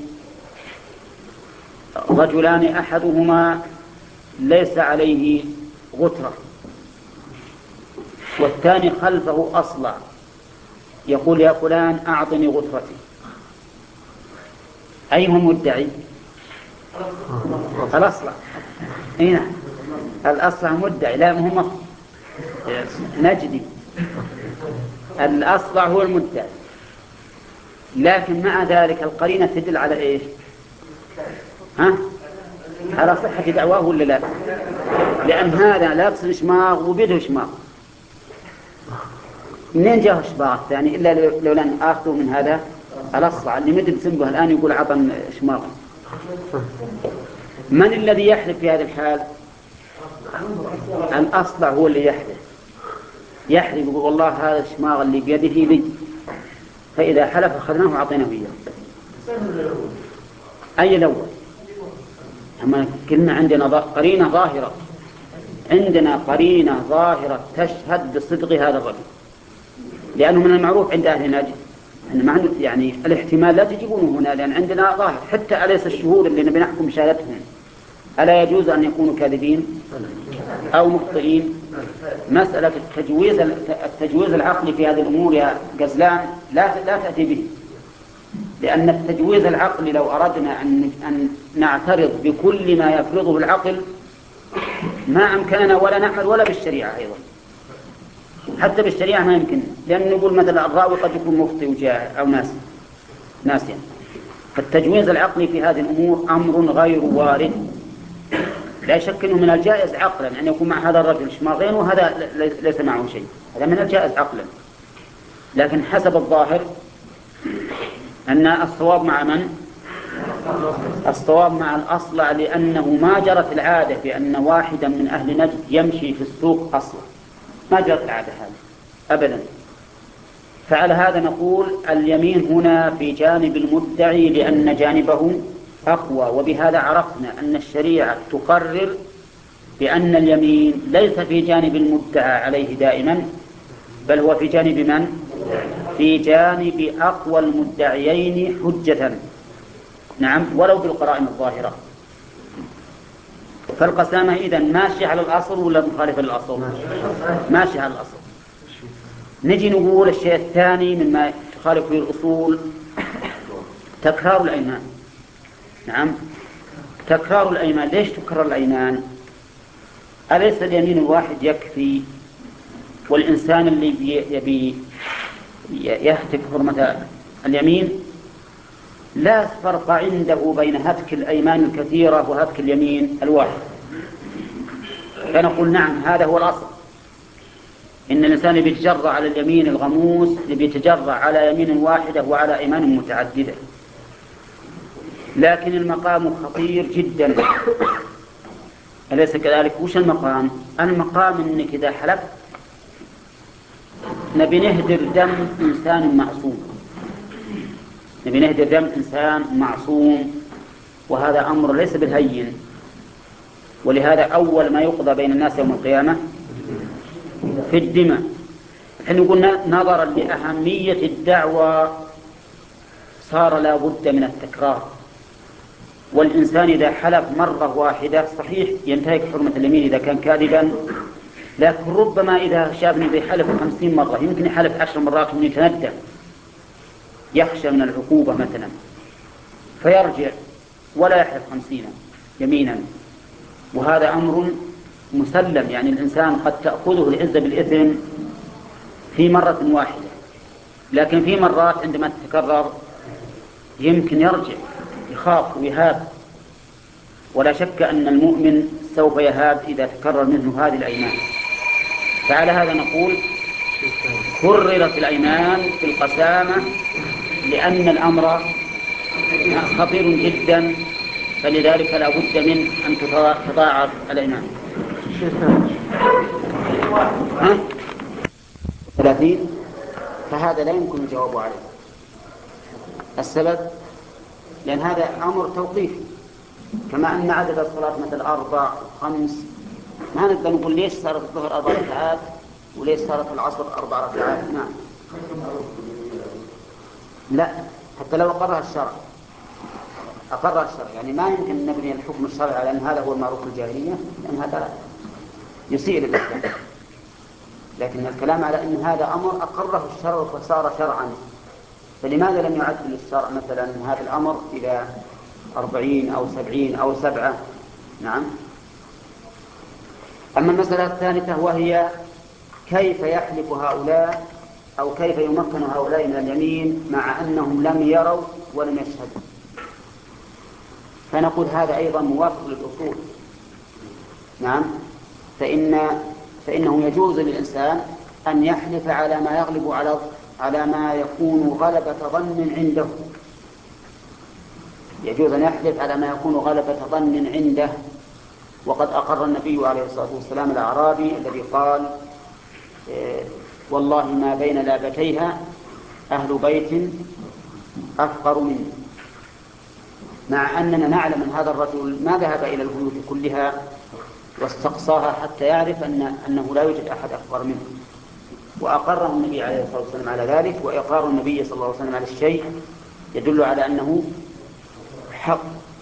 رجلان أحدهما ليس عليه غترة والثاني خلفه أصلع، يقول يا فلان أعطني غترتي، أيهم مدعي؟ الأصلع. هنا الأصلع مدعي، لا هم نجدي، الأصلع هو المدعي. لكن مع ذلك القرينة تدل على إيش؟ ها؟ على صحة دعواه ولا لا؟ لأن هذا لابس شماغ وبيده شماغ، منين جاء الشباغ الثاني إلا لو لن آخذه من هذا الأصلع اللي مدد سنبه الآن يقول عطن شماغ. من الذي يحلف في هذه الحال؟ الأصلع هو اللي يحلف يحلف يقول والله هذا الشماغ اللي بيده لي، فإذا حلف أخذناه وعطيناه إياه. أي الأول؟ أما كلمة عندنا قرينة ظاهرة، عندنا قرينة ظاهرة تشهد بصدق هذا الرجل، لأنه من المعروف عند أهل نجد أن معنى يعني الاحتمال لا تجيبونه هنا، لأن عندنا ظاهر. حتى أليس الشهود اللي نبي نحكم بشهادتهم ألا يجوز أن يكونوا كاذبين أو مخطئين؟ مسألة التجويز التجويز العقلي في هذه الأمور يا غزلان لا لا تأتي به، لأن التجويز العقلي لو أردنا أن أن نعترض بكل ما يفرضه العقل ما أمكننا ولا نعمل ولا بالشريعة أيضا، حتى بالشريعة ما يمكن، لأن نقول مثلا الراوي قد يكون مخطئ وجاهل أو ناس ناسيا يعني. فالتجويز العقلي في هذه الأمور أمر غير وارد، لا شك أنه من الجائز عقلا أن يكون مع هذا الرجل شماغين وهذا ليس معه شيء، هذا من الجائز عقلا. لكن حسب الظاهر أن الصواب مع من؟ الصواب مع الأصلع، لأنه ما جرت العادة بأن واحدا من أهل نجد يمشي في السوق أصلا، ما جرت العادة هذه أبدا. فعلى هذا نقول اليمين هنا في جانب المدعي لأن جانبه أقوى، وبهذا عرفنا أن الشريعة تقرر بأن اليمين ليس في جانب المدعى عليه دائما، بل هو في جانب من؟ في جانب أقوى المدعيين حجة، نعم، ولو بالقرائن الظاهرة. فالقسامة إذن ماشي على الأصل ولا مخالفة للأصل؟ ماشي على الأصل. نجي نقول الشيء الثاني مما تخالف فيه الأصول تكرار الأيمان. نعم، تكرار الأيمان. ليش تكرر الأيمان؟ أليس اليمين الواحد يكفي؟ والإنسان اللي يبي يهتك حرمة اليمين لا فرق عنده بين هتك الأيمان الكثيرة وهتك اليمين الواحد. فنقول نعم، هذا هو الأصل، إن الإنسان يتجرأ على اليمين الغموس، يتجرأ على يمين واحدة وعلى أيمان متعددة. لكن المقام خطير جدا، أليس كذلك؟ وش المقام؟ المقام إنك إذا حلفت نبي نهدر دم إنسان معصوم، نبي نهدر دم إنسان معصوم، وهذا أمر ليس بالهين. ولهذا أول ما يقضى بين الناس يوم القيامة في الدماء. نحن قلنا نظرا لأهمية الدعوة صار لا بد من التكرار. والإنسان إذا حلف مرة واحدة صحيح ينتهك حرمة اليمين إذا كان كاذبا، لكن ربما إذا شافني بحلف خمسين مرة يمكن يحلف عشر مرات من يتندم، يخشى من العقوبة مثلا فيرجع ولا يحلف خمسين يمينا. وهذا أمر مسلم، يعني الإنسان قد تأخذه العزة بالإثم في مرة واحدة، لكن في مرات عندما تتكرر يمكن يرجع يخاف ويهاب. ولا شك أن المؤمن سوف يهاب إذا تكرر منه هذه الأيمان. فعلى هذا نقول كررت الأيمان في القسامة لأن الأمر خطير جدا، فلذلك لا بد من أن تضاعف الأيمان. ها؟ ثلاثين. فهذا لا يمكن الجواب عليه. السبب لأن هذا أمر توقيفي، كما أن عدد الصلاة مثل أربع خمس، ما نقدر نقول ليش صارت الظهر أربع ركعات وليش صارت العصر أربع ركعات. نعم، لا، حتى لو أقرها الشرع أقرها الشرع، يعني ما يمكن أن نبني الحكم الشرعي على أن هذا هو المعروف في الجاهلية، لأن هذا يسيء للإسلام. لكن الكلام على أن هذا أمر أقره الشرع فصار شرعا، فلماذا لم يعدل الشرع مثلا هذا الأمر إلى أربعين أو سبعين أو سبعة؟ نعم. أما المسألة الثالثة وهي كيف يحلف هؤلاء أو كيف يمكن هؤلاء من اليمين مع أنهم لم يروا ولم يشهدوا؟ فنقول هذا أيضا موافق للأصول. نعم، فإن فإنه يجوز للإنسان أن يحلف على ما يغلب على على ما يكون غلبة ظن عنده، يجوز أن يحلف على ما يكون غلبة ظن عنده. وقد أقر النبي عليه الصلاة والسلام الأعرابي الذي قال إيه والله ما بين لابتيها أهل بيت أفقر مني، مع أننا نعلم أن هذا الرجل ما ذهب إلى البيوت كلها واستقصاها حتى يعرف أن أنه لا يوجد أحد أفقر منه، وأقره النبي عليه الصلاة والسلام على ذلك. وإقرار النبي صلى الله عليه وسلم على الشيء يدل على أنه حق.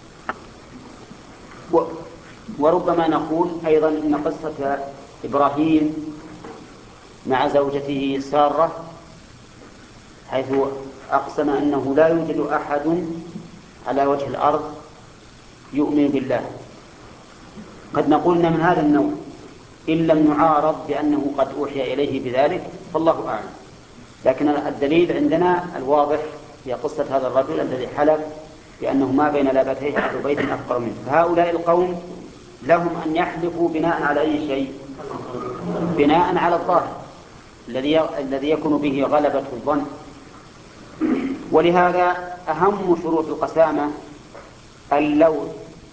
وربما نقول أيضا إن قصة إبراهيم مع زوجته سارة حيث أقسم أنه لا يوجد أحد على وجه الأرض يؤمن بالله، قد نقول من هذا النوع إن لم نعارض بأنه قد أوحي إليه بذلك فالله أعلم. لكن الدليل عندنا الواضح هي قصة هذا الرجل الذي حلف بأنه ما بين لابتيه أهل بيت أفقر منه. فهؤلاء القوم لهم أن يحلفوا بناء على أي شيء؟ بناء على الظاهر الذي الذي يكون به غلبة الظن. ولهذا أهم شروط القسامة اللوث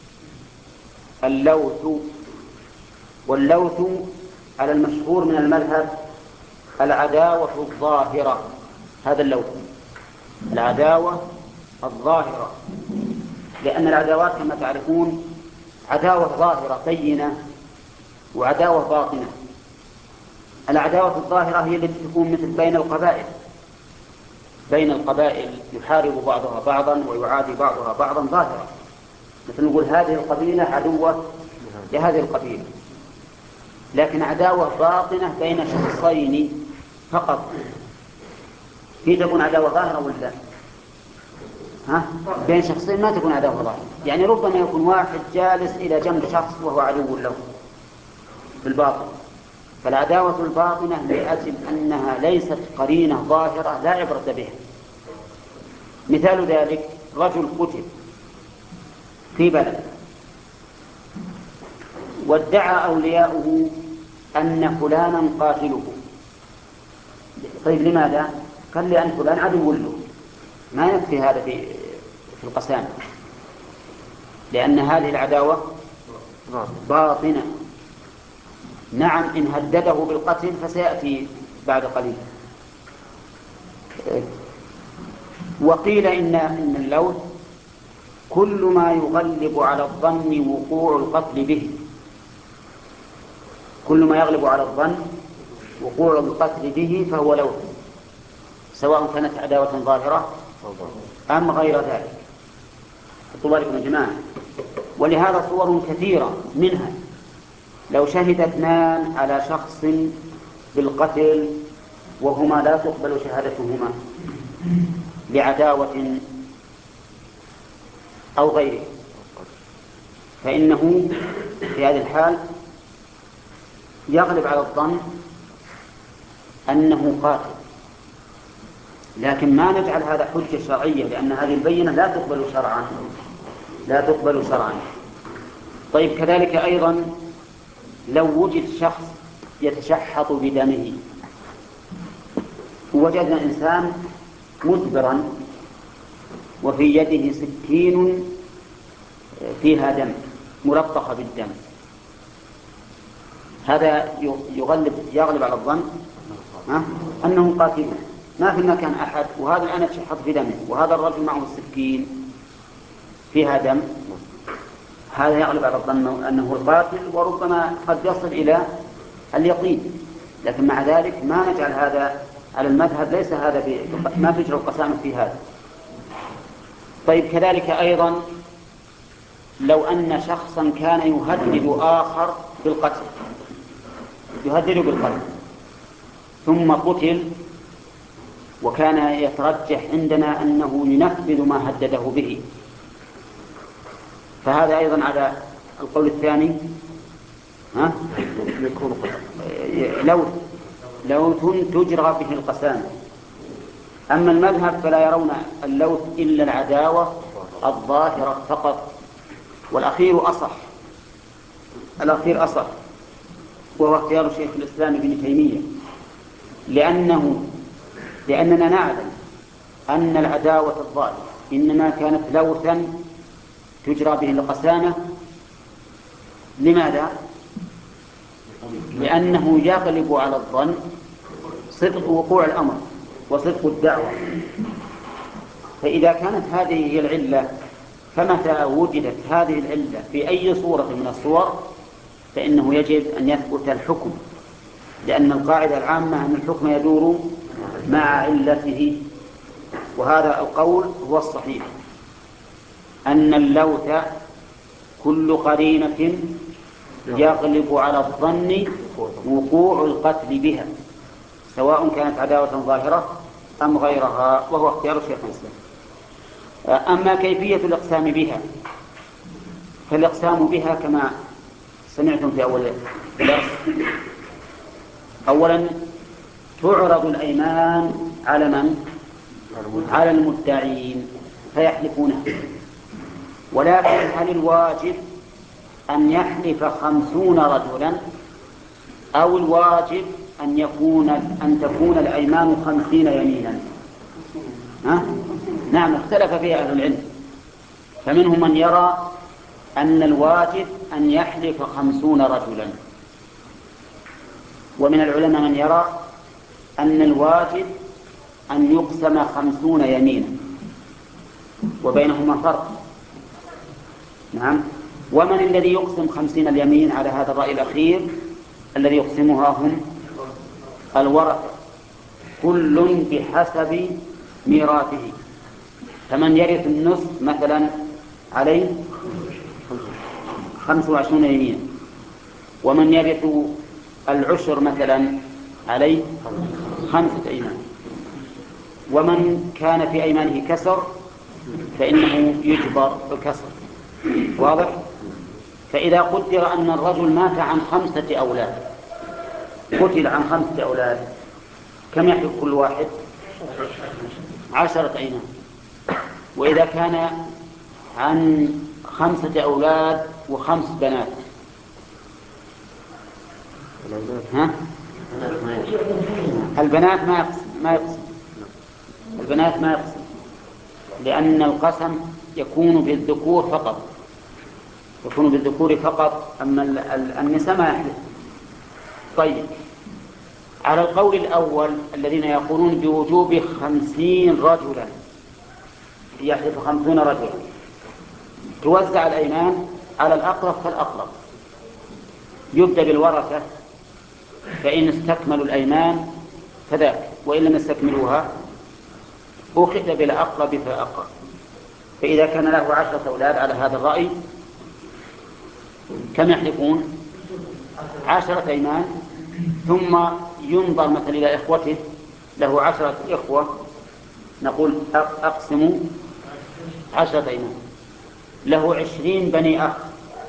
اللوث واللوث على المشهور من المذهب العداوة الظاهرة. هذا اللوث العداوة الظاهرة، لأن العداوات كما تعرفون عداوة ظاهرة بينة وعداوة باطنة. العداوة الظاهرة هي التي تكون مثل بين القبائل بين القبائل يحارب بعضها بعضا ويعادي بعضها بعضا ظاهرة، مثل نقول هذه القبيلة عدوة لهذه القبيلة. لكن عداوة باطنة بين شخصين فقط في تكون عداوة ظاهرة ولا ها؟ بين شخصين ما تكون عداوة ظاهرة. يعني ربما يكون واحد جالس إلى جنب شخص وهو عدو له بالباطن، فالعداوة الباطنة لأجل أنها ليست قرينة ظاهرة لا عبرة بها. مثال ذلك رجل قتل في بلد وادعى أولياؤه أن فلانا قاتله. طيب لماذا؟ قال لأن فلان عدو له. ما يكفي هذا في في القسامة، لأن هذه العداوة باطنة. نعم إن هدده بالقتل فسيأتي بعد قليل. وقيل إن إن اللوث كل ما يغلب على الظن وقوع القتل به، كل ما يغلب على الظن وقوع القتل به فهو لوث، سواء كانت عداوة ظاهرة أم غير ذلك. خذوا بالكم يا جماعة. ولهذا صور كثيرة، منها لو شهد اثنان على شخص بالقتل وهما لا تقبل شهادتهما لعداوة أو غيره، فإنه في هذه الحال يغلب على الظن أنه قاتل، لكن ما نجعل هذا حجة شرعية، لأن هذه البينة لا تقبل شرعا لا تقبل شرعا. طيب كذلك أيضا لو وجد شخص يتشحط بدمه، ووجدنا إنسان مدبرا وفي يده سكين فيها دم ملطخة بالدم، هذا يغلب يغلب على الظن أنه قاتل. ما في المكان أحد وهذا الآن يتشحط في دمه وهذا الرجل معه السكين فيها دم، هذا يغلب على الظن أنه القاتل، وربما قد يصل إلى اليقين. لكن مع ذلك ما نجعل هذا على المذهب، ليس هذا ما تجرى القسامة في هذا. طيب كذلك أيضا لو أن شخصا كان يهدد آخر بالقتل يهدد بالقتل ثم قتل، وكان يترجح عندنا أنه ينفذ ما هدده به، فهذا أيضا على القول الثاني ها؟ لو لوث تجرى به القسامة. أما المذهب فلا يرون اللوث إلا العداوة الظاهرة فقط، والأخير أصح الأخير أصح وهو اختيار شيخ الإسلام ابن تيمية، لأنه لأننا نعلم أن العداوة الظاهرة إنما كانت لوثا تجرى به القسامة. لماذا؟ لأنه يغلب على الظن صدق وقوع الأمر وصدق الدعوة، فإذا كانت هذه هي العلة فمتى وجدت هذه العلة في أي صورة من الصور فإنه يجب أن يثبت الحكم، لأن القاعدة العامة أن الحكم يدور مع علته. وهذا القول هو الصحيح، أن اللوث كل قرينة يغلب على الظن وقوع القتل بها، سواء كانت عداوة ظاهرة أم غيرها، وهو اختيار شيخ الإسلام. أما كيفية الإقسام بها فالإقسام بها كما سمعتم في أول الدرس، أولا تعرض الأيمان على من؟ على المدعين فيحلفونها، ولكن هل الواجب أن يحلف خمسون رجلا أو الواجب أن يكون أن تكون الأيمان خمسين يمينا؟ ها؟ نعم اختلف فيها أهل العلم، فمنهم من يرى أن الواجب أن يحلف خمسون رجلا، ومن العلماء من يرى أن الواجب أن يقسم خمسون يمينا، وبينهما فرق. نعم. ومن الذي يقسم خمسين اليمين على هذا الرأي الأخير؟ الذي يقسمها هم الورثة كل بحسب ميراثه، فمن يرث النصف مثلا عليه خمس وعشرون يمينا، ومن يرث العشر مثلا عليه خمسة أيمان، ومن كان في أيمانه كسر فإنه يجبر الكسر. واضح؟ فإذا قدر أن الرجل مات عن خمسة أولاد، قتل عن خمسة أولاد، كم يحلف كل واحد؟ عشرة أيمان. وإذا كان عن خمسة أولاد وخمس بنات، ها؟ البنات ما يقسم ما يقسم البنات ما يقسم لأن القسم يكون بالذكور فقط، يكون بالذكور فقط، أما النساء ما يحلف. طيب، على القول الأول الذين يقولون بوجوب خمسين رجلا، يحلف خمسون رجلا، توزع الأيمان على الأقرب فالأقرب. يبدأ بالورثة، فإن استكملوا الأيمان فذاك، وإن لم يستكملوها أخذ بالأقرب فأقرب. فإذا كان له عشرة أولاد على هذا الرأي كم يحلفون؟ عشرة أيمان. ثم ينظر مثلا إلى إخوته، له عشرة إخوة، نقول أقسموا عشرة أيمان. له عشرين بني أخ،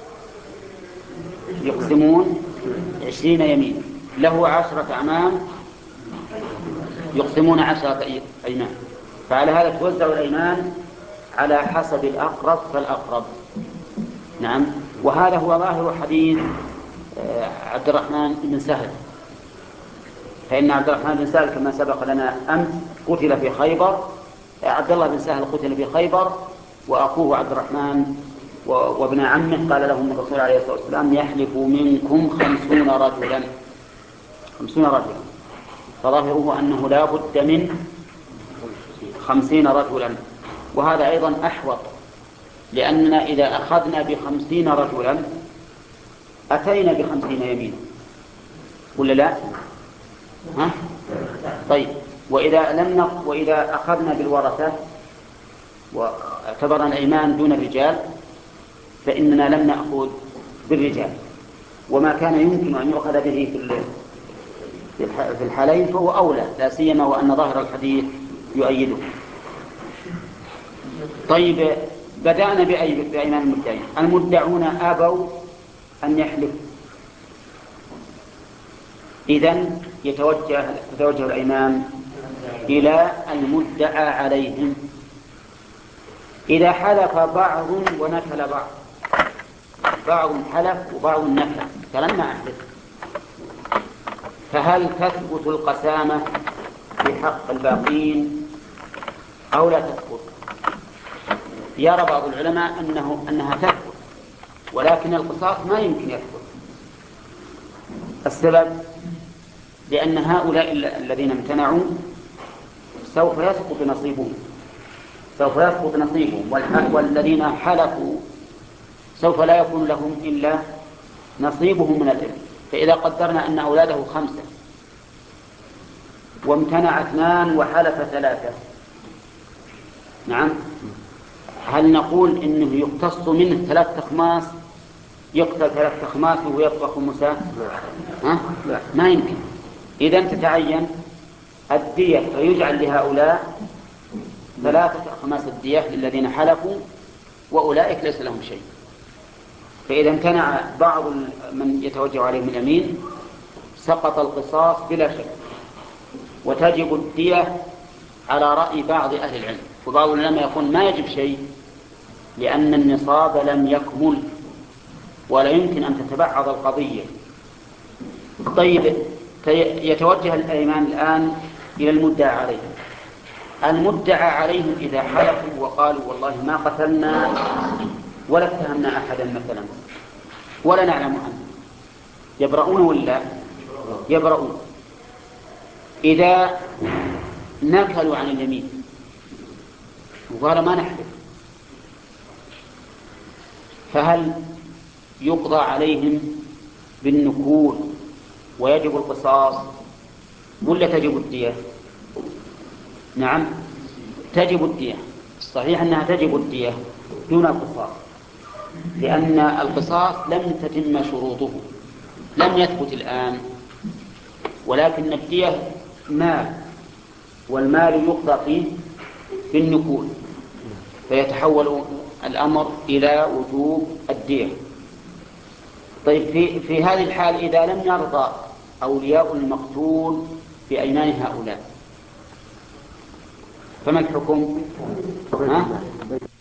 يقسمون عشرين يمين. له عشرة أعمام، يقسمون عشرة أيمان. فعلى هذا توزع الأيمان على حسب الأقرب فالأقرب. نعم. وهذا هو ظاهر حديث عبد الرحمن بن سهل، فإن عبد الرحمن بن سهل كما سبق لنا أمس قتل في خيبر. عبد الله بن سهل قتل في خيبر، وأخوه عبد الرحمن وابن عمه قال لهم الرسول عليه الصلاة والسلام يحلف منكم خمسون رجلا خمسون رجلا فظاهره أنه لا بد من خمسين رجلا. وهذا أيضا أحوط، لأننا إذا أخذنا بخمسين رجلا أتينا بخمسين يمين، ولا لا؟ ها؟ طيب، وإذا لم نق... وإذا أخذنا بالورثة واعتبرنا الأيمان دون الرجال فإننا لم نأخذ بالرجال، وما كان يمكن أن يؤخذ به في في الحالين فهو أولى، لا سيما وأن ظاهر الحديث يؤيده. طيب، بدأنا بأيمان المدعين. المدعون أبوا أن يحلفوا، إذن يتوجه تتوجه الأيمان إلى المدعى عليهم. إذا حلف بعض ونكل بعض، بعض حلف وبعض نكل، فلما أحلف، فهل تثبت القسامة بحق الباقين أو لا تثبت؟ يرى بعض العلماء أنه أنها تثبت، ولكن القصاص ما يمكن يثبت. السبب لأن هؤلاء الذين امتنعوا سوف يسقط نصيبهم سوف يسقط نصيبهم والذين حلفوا سوف لا يكون لهم إلا نصيبهم من الإرث. فإذا قدرنا أن أولاده خمسة وامتنع اثنان وحلف ثلاثة، نعم، هل نقول إنه يقتص منه ثلاث تخماس، يقتل ثلاث تخماس ويبقى خمسة؟ ها؟ ما يمكن. إذن تتعين الدية فيجعل لهؤلاء ثلاثة أخماس الدية للذين حلفوا، وأولئك ليس لهم شيء. فإذا امتنع بعض من يتوجه عليهم اليمين سقط القصاص بلا شك، وتجب الدية على رأي بعض أهل العلم. وبعض العلماء يقول ما يجب شيء لأن النصاب لم يكمل ولا يمكن أن تتبعض القضية. طيب، يتوجه الأيمان الآن إلى المدعى عليهم. المدعى عليهم إذا حلفوا وقالوا والله ما قتلنا ولا اتهمنا أحدا مثلا ولا نعلم عنه، يبرؤون ولا يبرؤون؟ إذا نكلوا عن اليمين وقال ما نحلف، فهل يقضى عليهم بالنكول ويجب القصاص، ولا تجب الدية؟ نعم تجب الدية. الصحيح أنها تجب الدية دون القصاص، لأن القصاص لم تتم شروطه، لم يثبت الآن، ولكن الدية مال، والمال يقضى فيه بالنقود، فيتحول الأمر إلى وجوب الدية. طيب في, في هذه الحال إذا لم يرضى أولياء المقتول بأيمان هؤلاء فما الحكم؟ ها؟